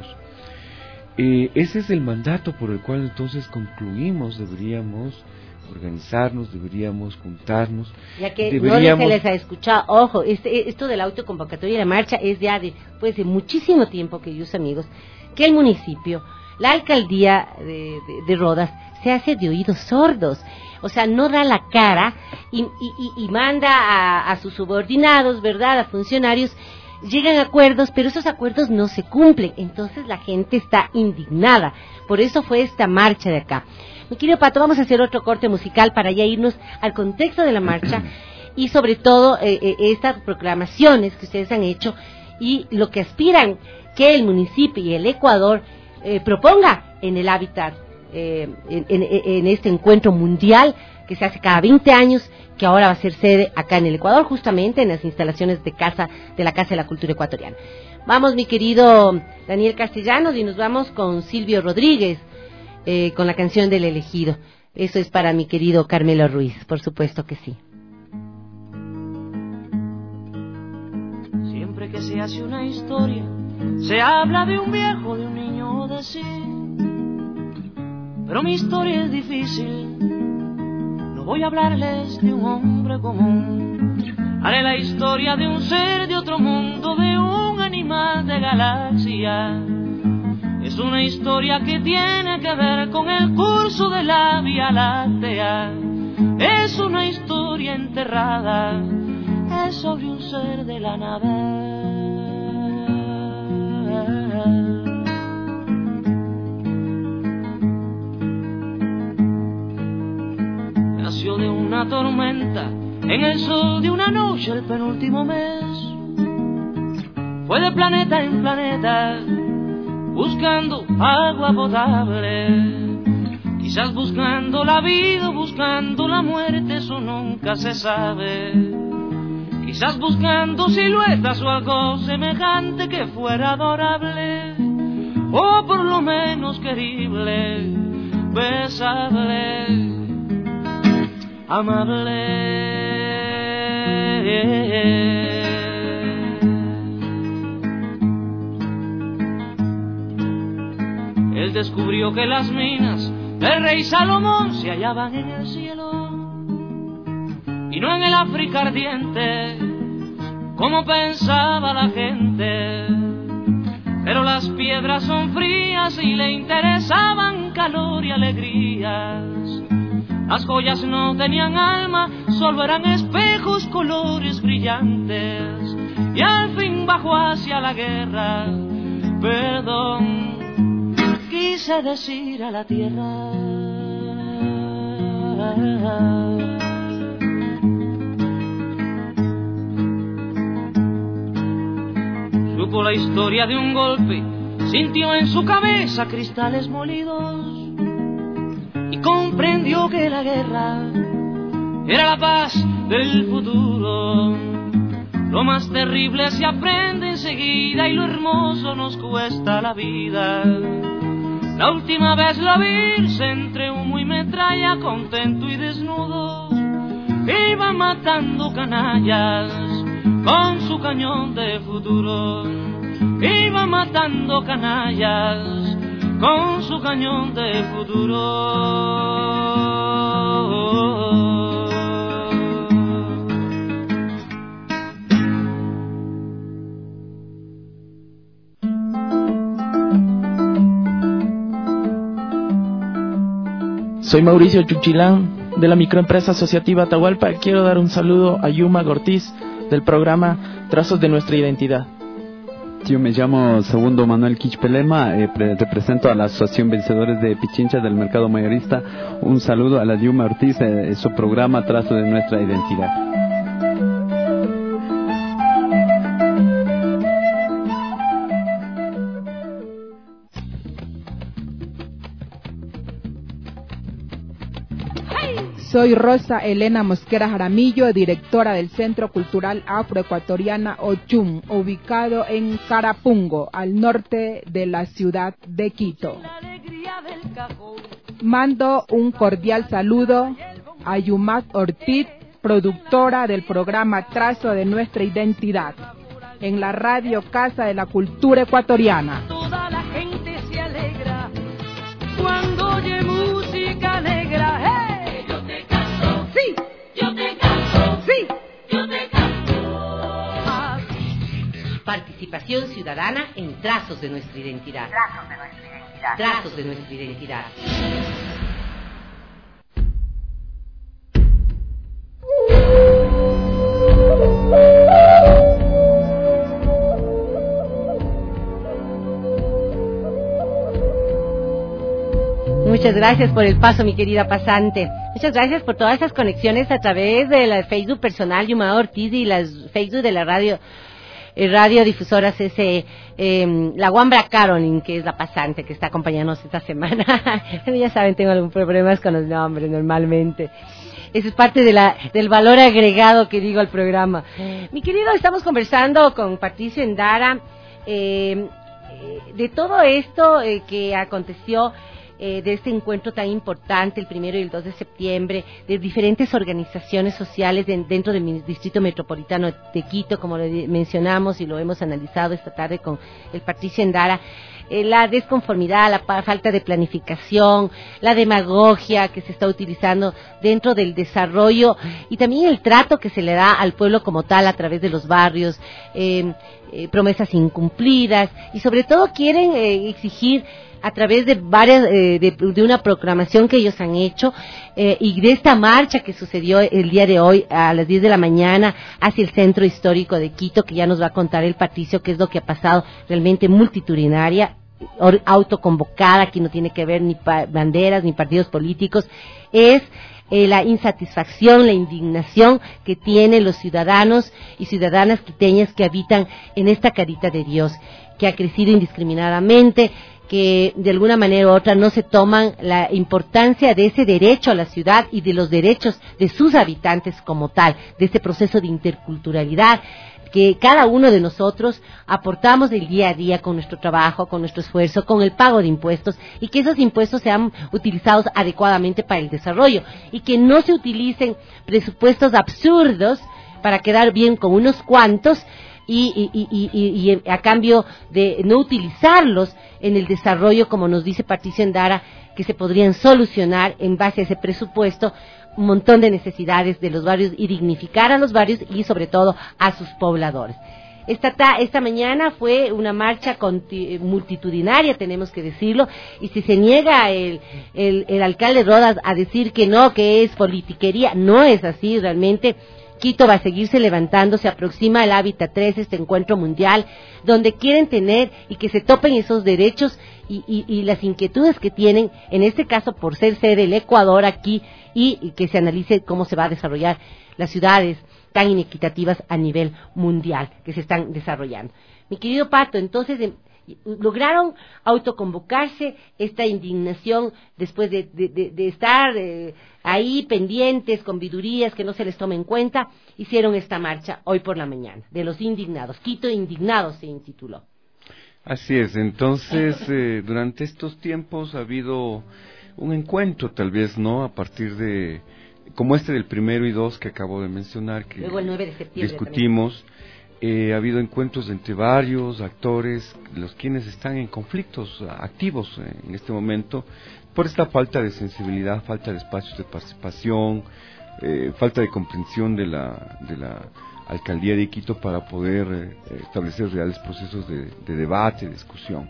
Speaker 5: Eh, ese es el mandato por el cual entonces concluimos, deberíamos organizarnos, deberíamos juntarnos.
Speaker 4: Ya que
Speaker 5: deberíamos...
Speaker 4: no se les ha escuchado, ojo, este, esto de la autoconvocatoria y la marcha es ya de, pues, de muchísimo tiempo, queridos amigos, que el municipio, la alcaldía de, de, de Rodas, se hace de oídos sordos, o sea, no da la cara y, y, y manda a, a sus subordinados, ¿verdad?, a funcionarios. Llegan a acuerdos, pero esos acuerdos no se cumplen, entonces la gente está indignada. Por eso fue esta marcha de acá. Mi querido Pato, vamos a hacer otro corte musical para ya irnos al contexto de la marcha y sobre todo eh, eh, estas proclamaciones que ustedes han hecho y lo que aspiran que el municipio y el Ecuador eh, proponga en el hábitat, eh, en, en, en este encuentro mundial que se hace cada veinte años, que ahora va a ser sede acá en el Ecuador, justamente en las instalaciones de casa de la Casa de la Cultura Ecuatoriana. Vamos, mi querido Daniel Castellanos, y nos vamos con Silvio Rodríguez, eh, con la canción del elegido. Eso es para mi querido Carmelo Ruiz, por supuesto que sí.
Speaker 10: Siempre que se hace una historia, se habla de un viejo, de un niño o de sí. Pero mi historia es difícil. Voy a hablarles de un hombre común. Haré la historia de un ser de otro mundo, de un animal de galaxia. Es una historia que tiene que ver con el curso de la Vía Láctea. Es una historia enterrada, es sobre un ser de la nada. Nació de una tormenta, en el sol de una noche el penúltimo mes. Fue de planeta en planeta, buscando agua potable. Quizás buscando la vida, buscando la muerte, eso nunca se sabe. Quizás buscando siluetas o algo semejante que fuera adorable, o por lo menos querible. besable, amable. Él descubrió que las minas del rey Salomón se hallaban en el cielo y no en el África ardiente, como pensaba la gente. Pero las piedras son frías y le interesaban calor y alegrías. Las joyas no tenían alma, solo eran espejos, colores brillantes. Y al fin bajó hacia la guerra, perdón, quise decir a la tierra. Supo la historia de un golpe, sintió en su cabeza cristales molidos y comprendió que la guerra era la paz del futuro. Lo más terrible se aprende enseguida y lo hermoso nos cuesta la vida. La última vez la vi entre humo y metralla, contento y desnudo, iba matando canallas con su cañón de futuro. Iba matando canallas con su cañón de futuro.
Speaker 11: Soy Mauricio Chuchilán de la microempresa asociativa Atahualpa. Quiero dar un saludo a Yuma Ortiz del programa Trazos de Nuestra Identidad.
Speaker 12: Yo me llamo Segundo Manuel Quichpelema, eh, represento a la Asociación Vencedores de Pichincha del Mercado Mayorista. Un saludo a la Yuma Ortiz, eh, su programa Trazos de Nuestra Identidad.
Speaker 13: Soy Rosa Elena Mosquera Jaramillo, directora del Centro Cultural Afroecuatoriana Ochum, ubicado en Carapungo, al norte de la ciudad de Quito. Mando un cordial saludo a Yumat Ortiz, productora del programa Trazo de Nuestra Identidad, en la radio Casa de la Cultura Ecuatoriana.
Speaker 10: Toda la gente se alegra cuando oye música negra. ¡Hey! Sí, yo te canto. Sí, yo te canto.
Speaker 2: Participación ciudadana en Trazos de Nuestra Identidad.
Speaker 14: Trazos de Nuestra Identidad.
Speaker 2: Trazos de Nuestra Identidad.
Speaker 4: Muchas gracias por el paso, mi querida pasante. Muchas gracias por todas esas conexiones a través de la Facebook personal Yuma Ortiz y las Facebook de la radio eh, radio difusora C C E, eh, la Wambra Caroline, que es la pasante que está acompañándonos esta semana. Ya saben, tengo algunos problemas con los nombres normalmente. Eso es parte de la, del valor agregado que digo al programa. Mi querido, estamos conversando con Patricio Endara eh, de todo esto eh, que aconteció Eh, de este encuentro tan importante, el primero y el dos de septiembre, de diferentes organizaciones sociales de, dentro del distrito metropolitano de Quito, como lo mencionamos y lo hemos analizado esta tarde con el Patricio Endara, eh, la desconformidad, la pa- falta de planificación, la demagogia que se está utilizando dentro del desarrollo y también el trato que se le da al pueblo como tal a través de los barrios, eh, eh, promesas incumplidas y sobre todo quieren eh, exigir a través de varias eh, de, de una proclamación que ellos han hecho eh, y de esta marcha que sucedió el día de hoy a las diez de la mañana hacia el centro histórico de Quito, que ya nos va a contar el Patricio qué es lo que ha pasado, realmente multitudinaria, autoconvocada, que no tiene que ver ni pa- banderas ni partidos políticos, es eh, la insatisfacción, la indignación que tienen los ciudadanos y ciudadanas quiteñas que habitan en esta carita de Dios, que ha crecido indiscriminadamente, que de alguna manera u otra no se toman la importancia de ese derecho a la ciudad y de los derechos de sus habitantes como tal, de este proceso de interculturalidad que cada uno de nosotros aportamos el día a día con nuestro trabajo, con nuestro esfuerzo, con el pago de impuestos, y que esos impuestos sean utilizados adecuadamente para el desarrollo, y que no se utilicen presupuestos absurdos para quedar bien con unos cuantos, y, y, y, y, y a cambio de no utilizarlos en el desarrollo, como nos dice Patricio Endara, que se podrían solucionar en base a ese presupuesto un montón de necesidades de los barrios y dignificar a los barrios y sobre todo a sus pobladores. Esta, ta, esta mañana fue una marcha conti, multitudinaria, tenemos que decirlo, y si se niega el, el, el alcalde Rodas a decir que no, que es politiquería, no es así realmente. Quito va a seguirse levantando, se aproxima el Hábitat tres, este encuentro mundial, donde quieren tener y que se topen esos derechos y, y, y las inquietudes que tienen, en este caso por ser sede el Ecuador aquí, y, y que se analice cómo se va a desarrollar las ciudades tan inequitativas a nivel mundial que se están desarrollando. Mi querido Pato, entonces eh, lograron autoconvocarse esta indignación después de, de, de, de estar eh, ahí pendientes con vidurías que no se les tome en cuenta, hicieron esta marcha hoy por la mañana de los indignados. Quito Indignados se intituló.
Speaker 5: Así es, entonces eh, durante estos tiempos ha habido un encuentro, tal vez, ¿no? A partir de, como este del primero y dos que acabo de mencionar, que
Speaker 4: luego el nueve de septiembre
Speaker 5: discutimos, eh, ha habido encuentros entre varios actores, los quienes están en conflictos activos en este momento, por esta falta de sensibilidad, falta de espacios de participación, eh, falta de comprensión de la, de la alcaldía de Quito para poder eh, establecer reales procesos de, de debate, de discusión.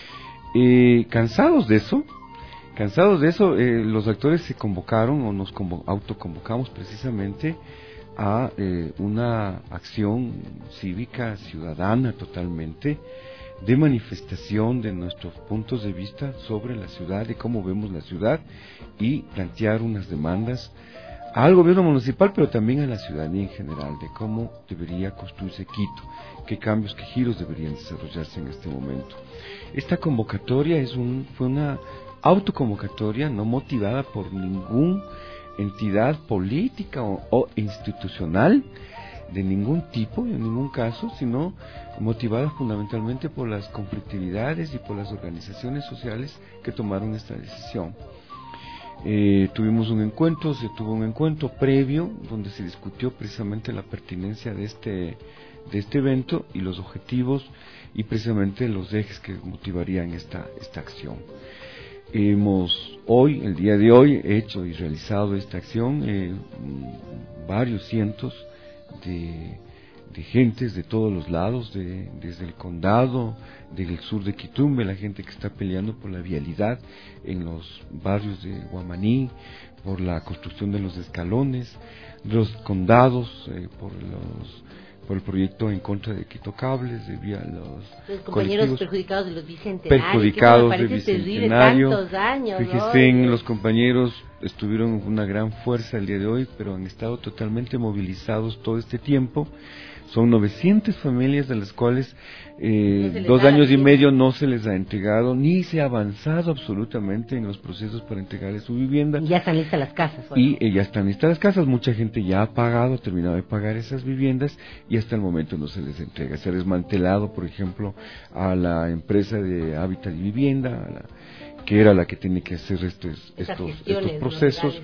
Speaker 5: Eh, cansados de eso, Cansados de eso, eh, los actores se convocaron o nos convo- autoconvocamos precisamente a eh, una acción cívica, ciudadana totalmente, de manifestación de nuestros puntos de vista sobre la ciudad, de cómo vemos la ciudad, y plantear unas demandas al gobierno municipal, pero también a la ciudadanía en general, de cómo debería construirse Quito, qué cambios, qué giros deberían desarrollarse en este momento. Esta convocatoria es un, fue una autoconvocatoria no motivada por ninguna entidad política o, o institucional de ningún tipo, en ningún caso, sino motivada fundamentalmente por las conflictividades y por las organizaciones sociales que tomaron esta decisión. Eh, tuvimos un encuentro, se tuvo un encuentro previo donde se discutió precisamente la pertinencia de este, de este evento y los objetivos y precisamente los ejes que motivarían esta, esta acción. Hemos hoy, el día de hoy, hecho y realizado esta acción, eh, varios cientos de, de gentes de todos los lados, de, desde el condado, del sur de Quitumbe, la gente que está peleando por la vialidad en los barrios de Guamaní, por la construcción de los escalones, los condados, eh, por los por el proyecto en contra de Quito Cables, de vía los,
Speaker 4: los compañeros perjudicados de los bicentenarios,
Speaker 5: perjudicados
Speaker 4: que
Speaker 5: de bicentenario.
Speaker 4: Tantos años,
Speaker 5: Fíjese,
Speaker 4: ¿no?
Speaker 5: los compañeros estuvieron con una gran fuerza el día de hoy, pero han estado totalmente movilizados todo este tiempo. Son novecientas familias de las cuales eh, no dos años y medio no se les ha entregado, ni se ha avanzado absolutamente en los procesos para entregarles su vivienda.
Speaker 4: Y ya están listas las casas.
Speaker 5: Bueno. Y eh, ya están listas las casas, mucha gente ya ha pagado, ha terminado de pagar esas viviendas y hasta el momento no se les entrega. Se ha desmantelado, por ejemplo, a la empresa de Hábitat y Vivienda, a la, que era la que tiene que hacer estos, estos, estos procesos,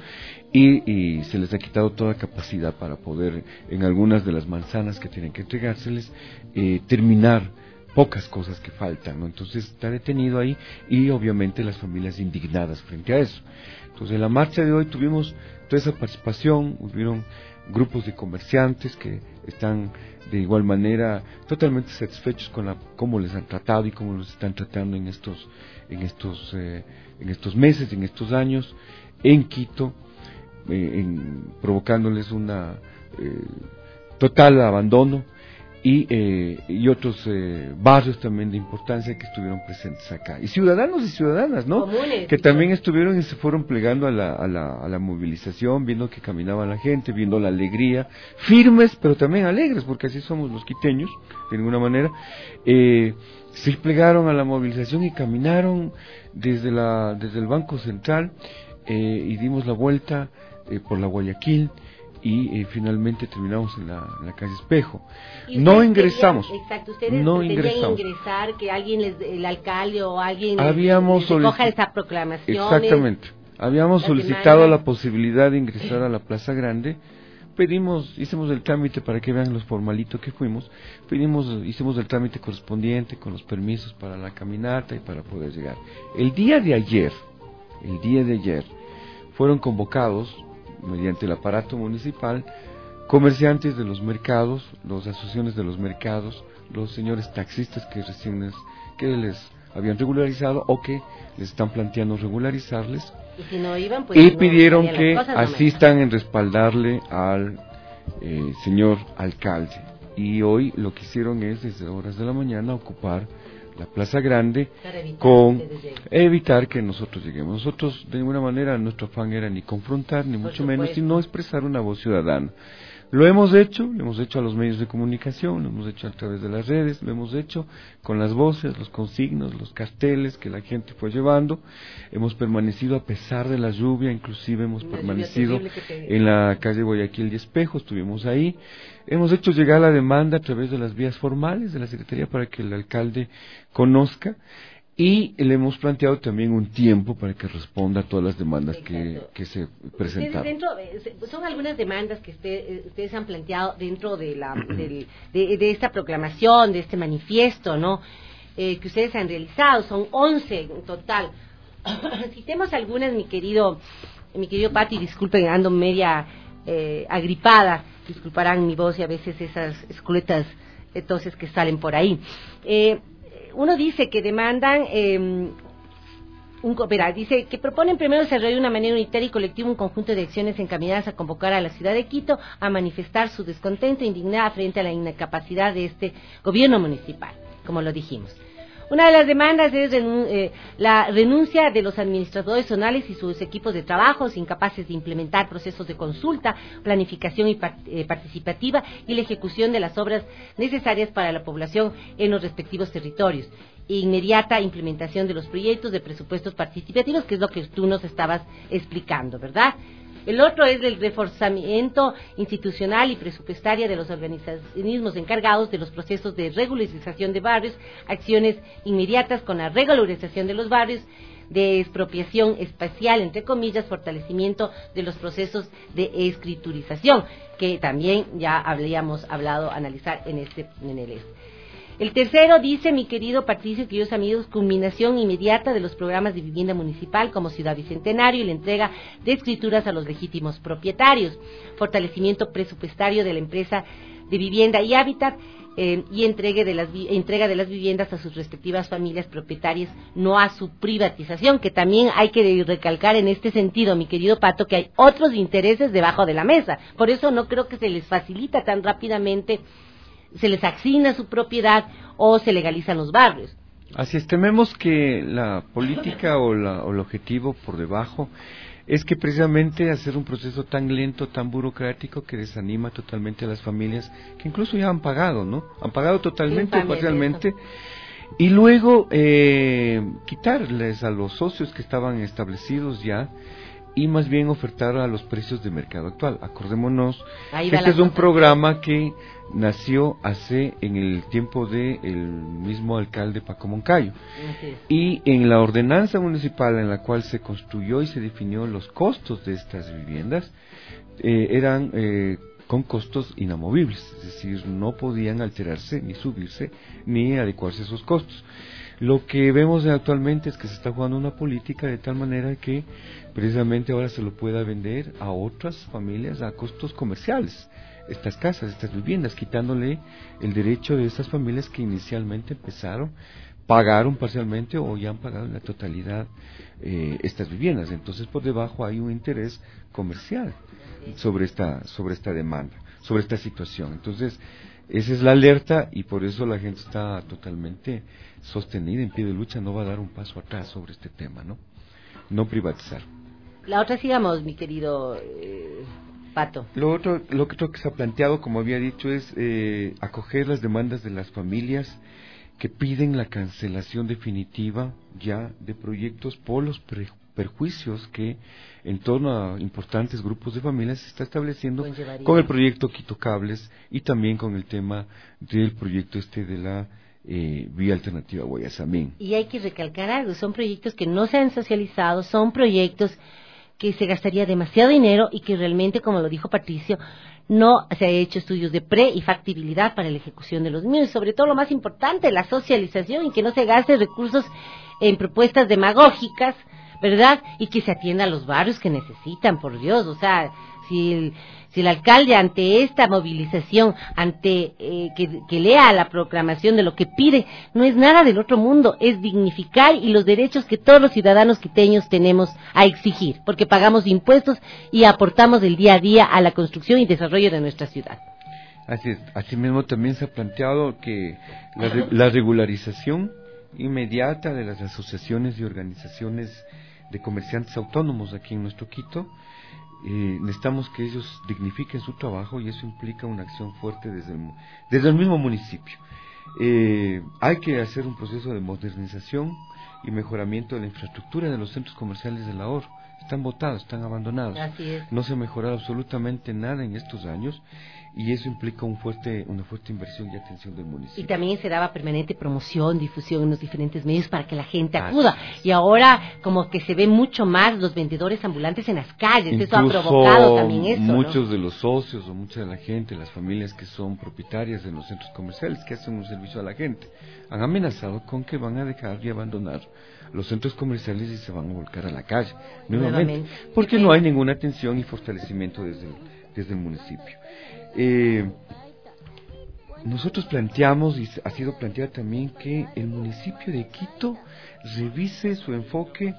Speaker 5: y, y se les ha quitado toda capacidad para poder, en algunas de las manzanas que tienen que entregárseles, eh, terminar pocas cosas que faltan, ¿no? Entonces está detenido ahí, y obviamente las familias indignadas frente a eso. Entonces en la marcha de hoy tuvimos toda esa participación, hubieron grupos de comerciantes que están de igual manera totalmente satisfechos con la, cómo les han tratado y cómo los están tratando en estos en estos eh, en estos meses, en estos años en Quito, eh, en, provocándoles una eh, total abandono, y eh, y otros eh, barrios también de importancia que estuvieron presentes acá, y ciudadanos y ciudadanas, ¿no? Comunes, que también estuvieron y se fueron plegando a la, a la a la movilización, viendo que caminaba la gente, viendo la alegría, firmes pero también alegres, porque así somos los quiteños, de ninguna manera. eh, se plegaron a la movilización y caminaron desde la desde el Banco Central, eh, y dimos la vuelta eh, por la Guayaquil, y eh, finalmente terminamos en la, en la calle Espejo.
Speaker 4: Y
Speaker 5: No
Speaker 4: ustedes
Speaker 5: ingresamos.
Speaker 4: querían- exacto, ustedes
Speaker 5: no
Speaker 4: pretendían
Speaker 5: ingresamos.
Speaker 4: ingresar, que alguien, les, el alcalde o alguien
Speaker 5: Habíamos
Speaker 4: les recoja
Speaker 5: solici-
Speaker 4: esa proclamación.
Speaker 5: Exactamente. Habíamos
Speaker 4: la
Speaker 5: solicitado
Speaker 4: demanda.
Speaker 5: la posibilidad de ingresar a la Plaza Grande. Pedimos, hicimos el trámite para que vean los formalitos que fuimos. Pedimos, hicimos el trámite correspondiente con los permisos para la caminata y para poder llegar. El día de ayer, el día de ayer, fueron convocados mediante el aparato municipal comerciantes de los mercados, las asociaciones de los mercados, los señores taxistas que recién les, que les habían regularizado o que les están planteando regularizarles.
Speaker 4: Y si no iban, pues
Speaker 5: Y
Speaker 4: no
Speaker 5: pidieron
Speaker 4: salían
Speaker 5: que
Speaker 4: las cosas, no me-
Speaker 5: asistan en respaldarle al eh, señor alcalde. Y hoy lo que hicieron es, desde horas de la mañana, ocupar la Plaza Grande
Speaker 4: Para evitar
Speaker 5: con
Speaker 4: que ustedes lleguen.
Speaker 5: evitar que nosotros lleguemos. Nosotros, de ninguna manera, nuestro afán era ni confrontar, ni mucho menos,
Speaker 4: supuesto.
Speaker 5: sino expresar una voz ciudadana. Lo hemos hecho, lo hemos hecho a los medios de comunicación, lo hemos hecho a través de las redes, lo hemos hecho con las voces, los consignos, los carteles que la gente fue llevando. Hemos permanecido a pesar de la lluvia, inclusive hemos
Speaker 4: Una
Speaker 5: permanecido
Speaker 4: lluvia terrible que te-
Speaker 5: en la calle Guayaquil de Espejo, estuvimos ahí. Hemos hecho llegar la demanda a través de las vías formales de la Secretaría para que el alcalde conozca. Y le hemos planteado también un tiempo para que responda a todas las demandas que, que se
Speaker 4: Ustedes
Speaker 5: presentaron.
Speaker 4: dentro, eh, se- son algunas demandas que usted- eh, ustedes han planteado dentro de, la, del- de, de esta proclamación, de este manifiesto, ¿no? Eh, que ustedes han realizado, son once en total. Citemos algunas, mi querido, mi querido Pati, disculpen, ando media eh, agripada, disculparán mi voz y a veces esas escuetas eh, toses que salen por ahí. Eh, uno dice que demandan eh, un, co- verá, dice que proponen primero desarrollar de una manera unitaria y colectiva un conjunto de acciones encaminadas a convocar a la ciudad de Quito a manifestar su descontento e indignada frente a la incapacidad de este gobierno municipal, como lo dijimos. Una de las demandas es renun- eh, la renuncia de los administradores zonales y sus equipos de trabajo, incapaces de implementar procesos de consulta, planificación y part- eh, participativa y la ejecución de las obras necesarias para la población en los respectivos territorios. Inmediata implementación de los proyectos de presupuestos participativos, que es lo que tú nos estabas explicando, ¿verdad? El otro es el reforzamiento institucional y presupuestaria de los organismos encargados de los procesos de regularización de barrios, acciones inmediatas con la regularización de los barrios, de expropiación espacial, entre comillas, fortalecimiento de los procesos de escriturización, que también ya habíamos hablado, analizar en este en el este. El tercero dice, mi querido Patricio y queridos amigos, culminación inmediata de los programas de vivienda municipal como Ciudad Bicentenario y la entrega de escrituras a los legítimos propietarios, fortalecimiento presupuestario de la empresa de vivienda y hábitat eh, y entrega de, las, vi- entrega de las viviendas a sus respectivas familias propietarias, no a su privatización, que también hay que recalcar en este sentido, mi querido Pato, que hay otros intereses debajo de la mesa. Por eso no creo que se les facilita tan rápidamente, se les asigna su propiedad o se legalizan los barrios.
Speaker 5: Así es, tememos que la política o, la, o el objetivo por debajo es que precisamente hacer un proceso tan lento, tan burocrático, que desanima totalmente a las familias que incluso ya han pagado, ¿no? Han pagado totalmente o parcialmente. Y luego eh, quitarles a los socios que estaban establecidos ya y más bien ofertar a los precios de mercado actual. Acordémonos
Speaker 4: Ahí
Speaker 5: que
Speaker 4: va
Speaker 5: este
Speaker 4: la
Speaker 5: es un
Speaker 4: cosa.
Speaker 5: programa que nació hace en el tiempo de el mismo alcalde Paco Moncayo.
Speaker 4: Así es.
Speaker 5: Y en la ordenanza municipal en la cual se construyó y se definió los costos de estas viviendas, eh, eran eh, con costos inamovibles, es decir, no podían alterarse, ni subirse, ni adecuarse a esos costos. Lo que vemos actualmente es que se está jugando una política de tal manera que precisamente ahora se lo pueda vender a otras familias a costos comerciales, estas casas, estas viviendas, quitándole el derecho de esas familias que inicialmente empezaron, pagaron parcialmente o ya han pagado en la totalidad eh, estas viviendas. Entonces por debajo hay un interés comercial sobre esta, sobre esta demanda, sobre esta situación. Entonces esa es la alerta y por eso la gente está totalmente sostenida, en pie de lucha, no va a dar un paso atrás sobre este tema, ¿no? No privatizar.
Speaker 4: La otra sigamos, mi querido eh, Pato.
Speaker 5: Lo otro, lo que otro que se ha planteado, como había dicho, es eh, acoger las demandas de las familias que piden la cancelación definitiva ya de proyectos por los pre- perjuicios que en torno a importantes grupos de familias se está estableciendo con el proyecto Quito Cables y también con el tema del proyecto este de la eh, vía alternativa Guayasamín.
Speaker 4: Y hay que recalcar algo, son proyectos que no se han socializado, son proyectos que se gastaría demasiado dinero y que realmente, como lo dijo Patricio, no se ha hecho estudios de pre y factibilidad para la ejecución de los mismos, y sobre todo lo más importante, la socialización, y que no se gaste recursos en propuestas demagógicas, ¿verdad? Y que se atienda a los barrios que necesitan, por Dios, o sea, si el, si el alcalde ante esta movilización, ante eh, que, que lea la proclamación de lo que pide, no es nada del otro mundo, es dignificar y los derechos que todos los ciudadanos quiteños tenemos a exigir, porque pagamos impuestos y aportamos el día a día a la construcción y desarrollo de nuestra ciudad.
Speaker 5: Así es, asimismo también se ha planteado que la, re, la regularización inmediata de las asociaciones y organizaciones de comerciantes autónomos aquí en nuestro Quito. Eh, necesitamos que ellos dignifiquen su trabajo y eso implica una acción fuerte desde el, desde el mismo municipio. Eh, hay que hacer un proceso de modernización y mejoramiento de la infraestructura de los centros comerciales del ahorro. Están botados, están abandonados.
Speaker 4: Así es.
Speaker 5: No se ha mejorado absolutamente nada en estos años y eso implica un fuerte, una fuerte inversión y atención del municipio.
Speaker 4: Y también se daba permanente promoción, difusión en los diferentes medios para que la gente acuda. Y ahora como que se ve mucho más los vendedores ambulantes en las calles.
Speaker 5: Incluso
Speaker 4: eso ha provocado también eso,
Speaker 5: muchos
Speaker 4: ¿no?
Speaker 5: de los socios o mucha de la gente, las familias que son propietarias de los centros comerciales, que hacen un servicio a la gente, han amenazado con que van a dejar y abandonar los centros comerciales y se van a volcar a la calle nuevamente, nuevamente. porque no hay ninguna atención y fortalecimiento desde el, desde el municipio. Eh, nosotros planteamos, y ha sido planteado también, que el municipio de Quito revise su enfoque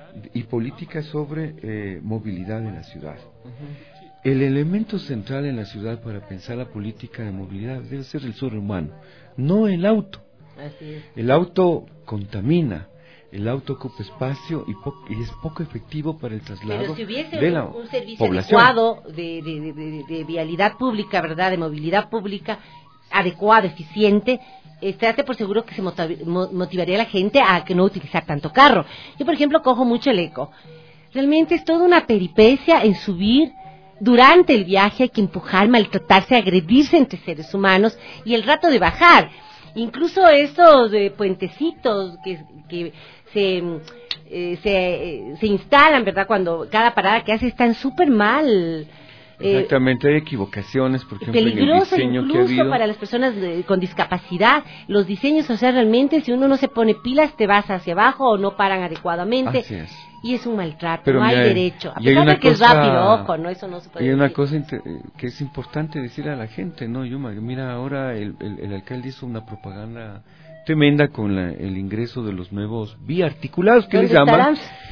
Speaker 5: y política sobre eh, movilidad en la ciudad. Uh-huh. El elemento central en la ciudad para pensar la política de movilidad debe ser el ser humano, no el auto.
Speaker 4: Así es.
Speaker 5: El auto contamina. El auto ocupa espacio y, po y es poco efectivo para el traslado
Speaker 4: Pero si hubiese
Speaker 5: de la
Speaker 4: un, un servicio
Speaker 5: población.
Speaker 4: adecuado de, de, de, de, de vialidad pública, ¿verdad? De movilidad pública, adecuado, eficiente, estate por seguro que se motivaría a la gente a que no utilizar tanto carro. Yo, por ejemplo, cojo mucho el eco. Realmente es toda una peripecia en subir. Durante el viaje hay que empujar, maltratarse, agredirse entre seres humanos y el rato de bajar. Incluso estos de puentecitos que, que se, eh, se, se instalan, ¿verdad? Cuando cada parada que hace están súper mal.
Speaker 5: Exactamente, hay equivocaciones, por ejemplo,
Speaker 4: peligroso
Speaker 5: en el diseño
Speaker 4: incluso
Speaker 5: que ha habido.
Speaker 4: Para las personas de, con discapacidad. Los diseños, o sea, realmente si uno no se pone pilas, te vas hacia abajo o no paran adecuadamente.
Speaker 5: Así es.
Speaker 4: Y es un maltrato,
Speaker 5: Pero
Speaker 4: no hay
Speaker 5: mira,
Speaker 4: derecho. A
Speaker 5: y hay
Speaker 4: pesar
Speaker 5: una
Speaker 4: de que
Speaker 5: cosa,
Speaker 4: es rápido, ojo, ¿no? Eso no se puede
Speaker 5: Y hay
Speaker 4: decir.
Speaker 5: una cosa que es importante decir a la gente, ¿no, Yuma? Mira, ahora el, el, el alcalde hizo una propaganda tremenda con la, el ingreso de los nuevos biarticulados, que les llaman.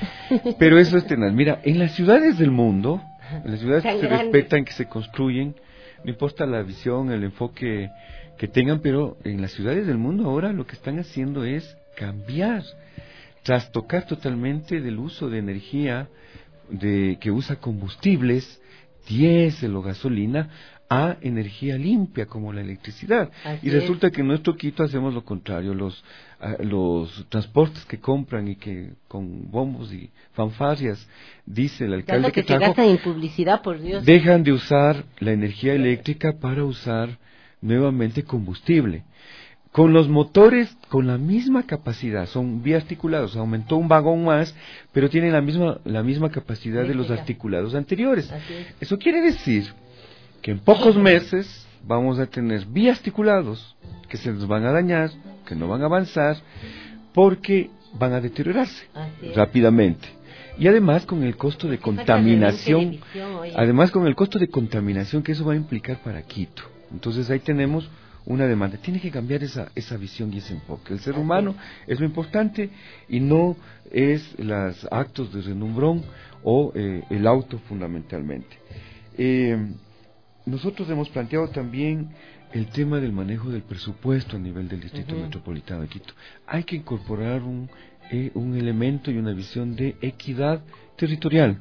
Speaker 5: Pero eso es tenaz. Mira, en las ciudades del mundo, en las ciudades que se respetan, que se construyen, no importa la visión, el enfoque que tengan, pero en las ciudades del mundo ahora lo que están haciendo es cambiar, trastocar totalmente del uso de energía de que usa combustibles, diésel o gasolina, a energía limpia como la electricidad. Así y resulta es. que en nuestro Quito hacemos lo contrario. Los uh, los transportes que compran y que con bombos y fanfarrias dice el alcalde que,
Speaker 4: que trajo, gastan en publicidad, por Dios.
Speaker 5: Dejan de usar la energía eléctrica para usar nuevamente combustible. Con los motores con la misma capacidad, son biarticulados, aumentó un vagón más, pero tienen la misma la misma capacidad eléctrica de los articulados anteriores. Eso quiere decir que en pocos meses vamos a tener biarticulados que se nos van a dañar, que no van a avanzar, porque van a deteriorarse rápidamente. Y además con el costo de contaminación, además con el costo de contaminación que eso va a implicar para Quito. Entonces ahí tenemos una demanda. Tiene que cambiar esa esa visión y ese enfoque. El ser humano es lo importante y no es los actos de renumbrón o eh, el auto fundamentalmente. Eh, nosotros hemos planteado también el tema del manejo del presupuesto a nivel del Distrito uh-huh. Metropolitano de Quito. Hay que incorporar un, eh, un elemento y una visión de equidad territorial.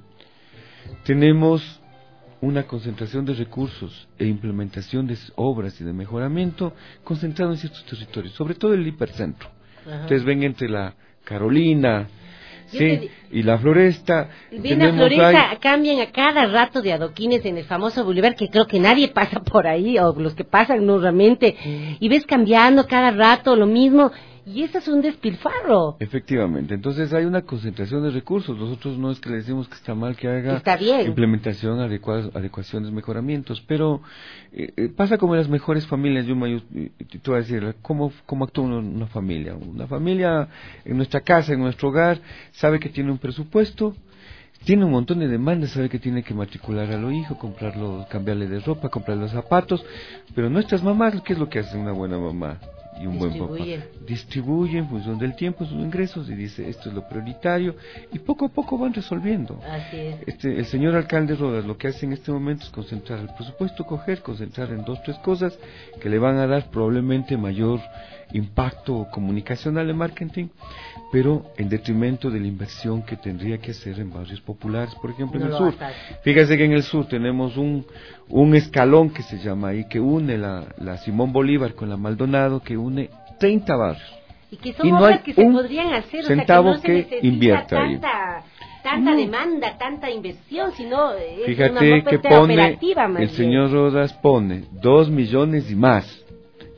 Speaker 5: Tenemos una concentración de recursos e implementación de obras y de mejoramiento concentrado en ciertos territorios, sobre todo el hipercentro. Ajá. Ustedes ven entre la Carolina, Sí, y la floresta.
Speaker 4: Bien, la floresta ahí... cambian a cada rato de adoquines en el famoso bulevar, que creo que nadie pasa por ahí, o los que pasan no realmente, mm. y ves cambiando cada rato lo mismo. Y eso es un despilfarro.
Speaker 5: Efectivamente, entonces hay una concentración de recursos. Nosotros no es que le decimos que está mal que haga
Speaker 4: está bien.
Speaker 5: implementación, adecua adecuaciones, mejoramientos, pero eh, pasa como en las mejores familias. Yo me te voy a decir, ¿cómo, cómo actúa una, una familia? Una familia en nuestra casa, en nuestro hogar, sabe que tiene un presupuesto, tiene un montón de demandas, sabe que tiene que matricular a los hijos, comprarlo, cambiarle de ropa, comprarle los zapatos, pero nuestras mamás, ¿qué es lo que hace una buena mamá? Y un buen papá distribuye en función del tiempo sus ingresos y dice esto es lo prioritario y poco a poco van resolviendo.
Speaker 4: Así es.
Speaker 5: Este, el señor alcalde Rodas lo que hace en este momento es concentrar el presupuesto, coger, concentrar en dos, tres cosas que le van a dar probablemente mayor impacto comunicacional en marketing, pero en detrimento de la inversión que tendría que hacer en barrios populares, por ejemplo no en el sur. Fíjese que en el sur tenemos un un escalón que se llama ahí, que une la, la Simón Bolívar con la Maldonado, que une treinta barrios.
Speaker 4: Y que son y no obras que se podrían hacer,
Speaker 5: centavo
Speaker 4: o sea, que no se
Speaker 5: que invierta
Speaker 4: tanta, tanta no. demanda, tanta inversión, sino es
Speaker 5: Fíjate
Speaker 4: una
Speaker 5: que pone,
Speaker 4: operativa más
Speaker 5: el
Speaker 4: bien.
Speaker 5: señor Rodas pone dos millones y más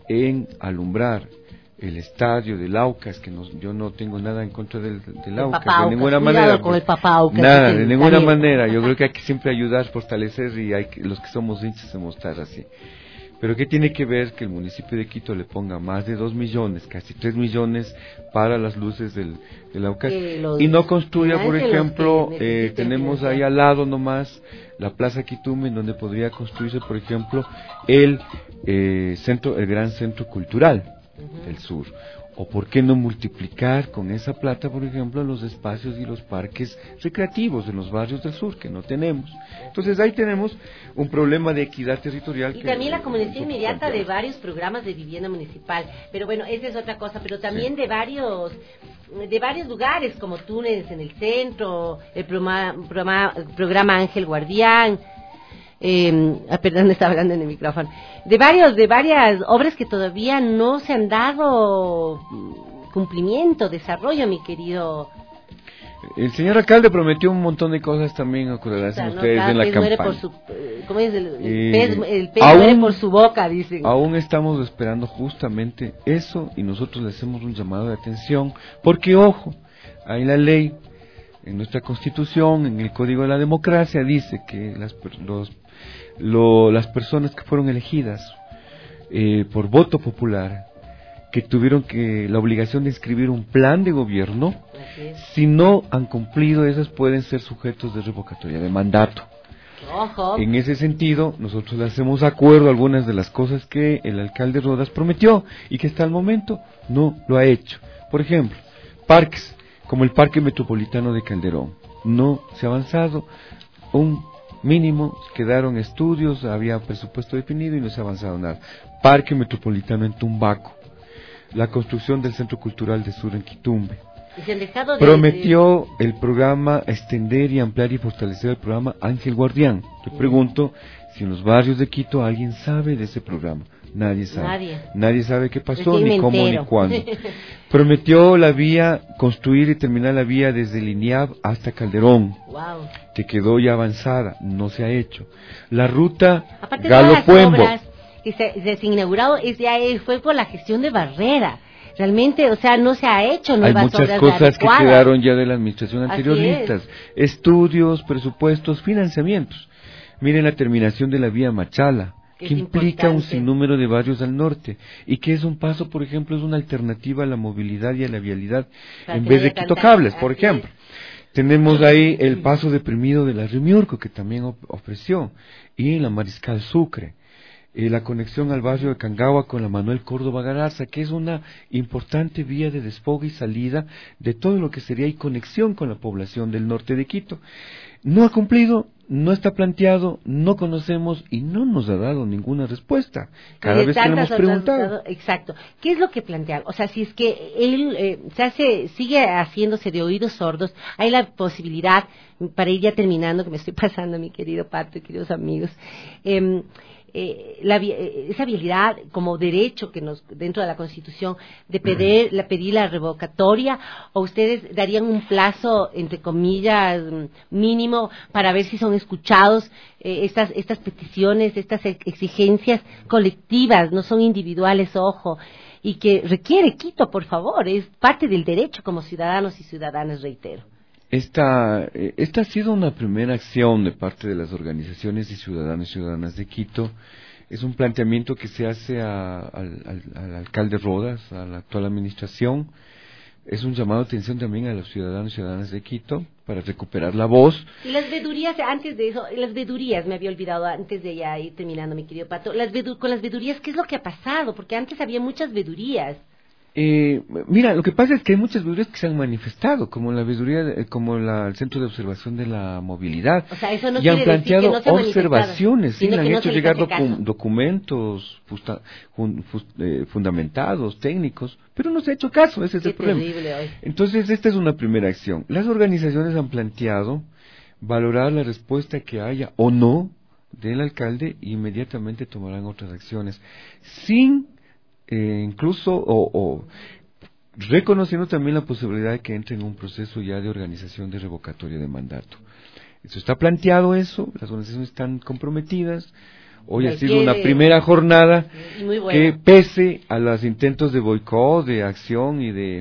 Speaker 5: en alumbrar el estadio del Aucas, que nos, yo no tengo nada en contra del, del Aucas, de ninguna manera,
Speaker 4: con el Papa Aucas,
Speaker 5: nada, de ninguna manera, yo creo que hay que siempre ayudar, fortalecer, y hay que, los que somos hinchas se mostrar así. Pero ¿qué tiene que ver que el municipio de Quito le ponga más de dos millones, casi tres millones para las luces del, del Aucas, los, y no construya, por ejemplo, eh, tenemos ahí al lado nomás la Plaza Quitume, donde podría construirse, por ejemplo, el eh, centro, el gran centro cultural del sur, o por qué no multiplicar con esa plata, por ejemplo, los espacios y los parques recreativos en los barrios del sur, que no tenemos. Entonces ahí tenemos un problema de equidad territorial.
Speaker 4: Y
Speaker 5: que
Speaker 4: también la comunicación inmediata de varios programas de vivienda municipal, pero bueno, esa es otra cosa, pero también sí. de varios de varios lugares, como túneles en el centro, el programa, programa, programa Ángel Guardián. Eh, ah, perdón, estaba hablando en el micrófono. De varios, de varias obras que todavía no se han dado cumplimiento, desarrollo, mi querido.
Speaker 5: El señor alcalde prometió un montón de cosas también, acordarán o sea, ustedes no, en la campaña.
Speaker 4: Por su, ¿cómo es? El, el eh, pez, el pez aún, muere por su boca, dicen.
Speaker 5: Aún estamos esperando justamente eso y nosotros le hacemos un llamado de atención, porque ojo, hay la ley, en nuestra Constitución, en el Código de la Democracia, dice que las, los, lo, las personas que fueron elegidas eh, por voto popular, que tuvieron que la obligación de inscribir un plan de gobierno, si no han cumplido esas pueden ser sujetos de revocatoria de mandato.
Speaker 4: Ojo.
Speaker 5: En ese sentido, nosotros le hacemos acuerdo a algunas de las cosas que el alcalde Rodas prometió y que hasta el momento no lo ha hecho. Por ejemplo, parques, como el Parque Metropolitano de Calderón, no se ha avanzado, un mínimo, quedaron estudios, había presupuesto definido y no se ha avanzado nada. Parque Metropolitano en Tumbaco, la construcción del Centro Cultural de Sur en Quitumbe.
Speaker 4: De,
Speaker 5: Prometió de... el programa extender y ampliar y fortalecer el programa Ángel Guardián. Yo sí. pregunto si en los barrios de Quito alguien sabe de ese programa. Nadie sabe.
Speaker 4: Nadie,
Speaker 5: Nadie sabe qué pasó, ni cómo, ni cuándo. Prometió la vía, construir y terminar la vía desde el INIAB hasta Calderón,
Speaker 4: wow.
Speaker 5: que quedó ya avanzada, no se ha hecho. La ruta Galo-Puembo,
Speaker 4: que se, se inauguró, es, ya fue por la gestión de Barrera. Realmente, o sea, no se ha hecho nuevas obras.
Speaker 5: Hay muchas cosas que quedaron ya de la administración anteriorista. Estudios, presupuestos, financiamientos. Miren la terminación de la vía Machala, que, que implica un sinnúmero de barrios al norte y que es un paso, por ejemplo, es una alternativa a la movilidad y a la vialidad en vez de Quito Cables, por ejemplo. Tenemos ahí el paso deprimido de la Rimiurco, que también ofreció, y la Mariscal Sucre. Eh, la conexión al barrio de Cangagua con la Manuel Córdoba Garza, que es una importante vía de desfogue y salida de todo lo que sería y conexión con la población del norte de Quito. No ha cumplido, no está planteado, no conocemos y no nos ha dado ninguna respuesta cada vez que le hemos preguntado.
Speaker 4: Exacto. ¿Qué es lo que plantea? O sea, si es que él eh, se hace, sigue haciéndose de oídos sordos, hay la posibilidad, para ir ya terminando, que me estoy pasando, mi querido Pato y queridos amigos, eh, eh, la, esa vialidad como derecho que nos dentro de la Constitución de pedir la, pedir la revocatoria, o ustedes darían un plazo, entre comillas, mínimo para ver si son escuchados eh, estas, estas peticiones, estas exigencias colectivas, no son individuales, ojo, y que requiere Quito, por favor, es parte del derecho como ciudadanos y ciudadanas, reitero.
Speaker 5: Esta, esta ha sido una primera acción de parte de las organizaciones y ciudadanos y ciudadanas de Quito. Es un planteamiento que se hace a, al, al, al alcalde Rodas, a la actual administración. Es un llamado de atención también a los ciudadanos y ciudadanas de Quito para recuperar la voz.
Speaker 4: Y las vedurías, antes de eso, las vedurías, me había olvidado antes de ya ir terminando, mi querido Pato. Las vedu, con las vedurías, ¿qué es lo que ha pasado? Porque antes había muchas vedurías.
Speaker 5: Eh, mira, lo que pasa es que hay muchas vedurías que se han manifestado, como la veduría, como la, el Centro de Observación de la Movilidad.
Speaker 4: O sea, eso no
Speaker 5: y han planteado
Speaker 4: decir que no se
Speaker 5: observaciones, sí, le han
Speaker 4: no
Speaker 5: hecho llegar docu documentos fusta, fun, fun, eh, fundamentados, técnicos, pero no se ha hecho caso, ese es
Speaker 4: Qué
Speaker 5: el problema.
Speaker 4: Hoy.
Speaker 5: Entonces, esta es una primera acción. Las organizaciones han planteado valorar la respuesta que haya o no del alcalde y inmediatamente tomarán otras acciones, sin Eh, incluso o, o reconociendo también la posibilidad de que entre en un proceso ya de organización de revocatoria de mandato. Eso está planteado, eso, las organizaciones están comprometidas. Hoy ha sido una primera jornada bueno. que pese a los intentos de boicot, de acción y de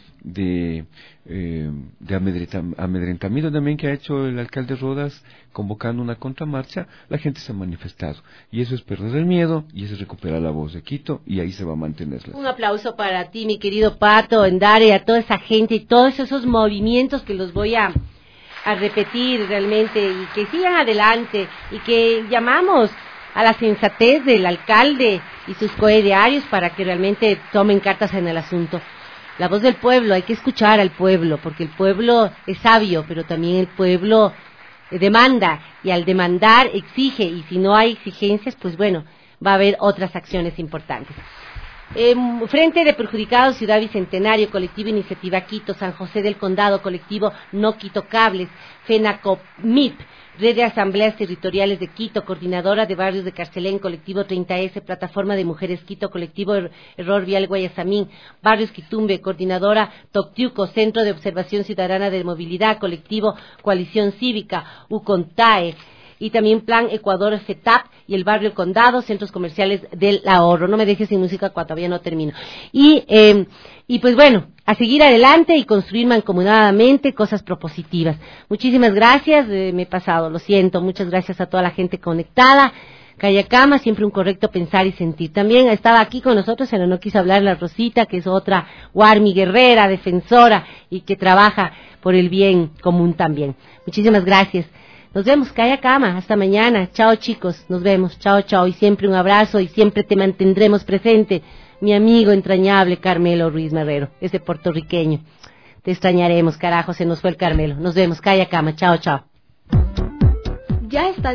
Speaker 5: de, eh, de amedrentamiento también que ha hecho el alcalde Rodas convocando una contramarcha, la gente se ha manifestado y eso es perder el miedo y eso es recuperar la voz de Quito y ahí se va a mantener.
Speaker 4: Un aplauso para ti, mi querido Pato, Endare, a toda esa gente y todos esos movimientos que los voy a, a repetir realmente y que sigan adelante y que llamamos a la sensatez del alcalde y sus coediarios para que realmente tomen cartas en el asunto. La voz del pueblo, hay que escuchar al pueblo, porque el pueblo es sabio, pero también el pueblo demanda, y al demandar exige, y si no hay exigencias, pues bueno, va a haber otras acciones importantes. Eh, Frente de Perjudicados Ciudad Bicentenario, Colectivo Iniciativa Quito, San José del Condado, Colectivo No Quito Cables, FENACOMIP, Red de Asambleas Territoriales de Quito, Coordinadora de Barrios de Carcelén, Colectivo treinta ese, Plataforma de Mujeres Quito, Colectivo er Error Vial Guayasamín, Barrios Quitumbe, Coordinadora Toctiuco, Centro de Observación Ciudadana de Movilidad, Colectivo Coalición Cívica, UCONTAE, y también Plan Ecuador FETAP y el Barrio Condado, Centros Comerciales del Ahorro. No me dejes sin música cuando todavía no termino. Y, eh, y pues bueno, a seguir adelante y construir mancomunadamente cosas propositivas. Muchísimas gracias, eh, me he pasado, lo siento, muchas gracias a toda la gente conectada. Cayacama, siempre un correcto pensar y sentir. También estaba aquí con nosotros, pero no quiso hablar la Rosita, que es otra Guarmi guerrera, defensora y que trabaja por el bien común también. Muchísimas gracias. Nos vemos, Cayacama, hasta mañana. Chao, chicos, nos vemos. Chao, chao, y siempre un abrazo y siempre te mantendremos presente, mi amigo entrañable Carmelo Ruiz Marrero, ese puertorriqueño. Te extrañaremos, carajo, se nos fue el Carmelo. Nos vemos, Cayacama, chao, chao.
Speaker 14: Ya está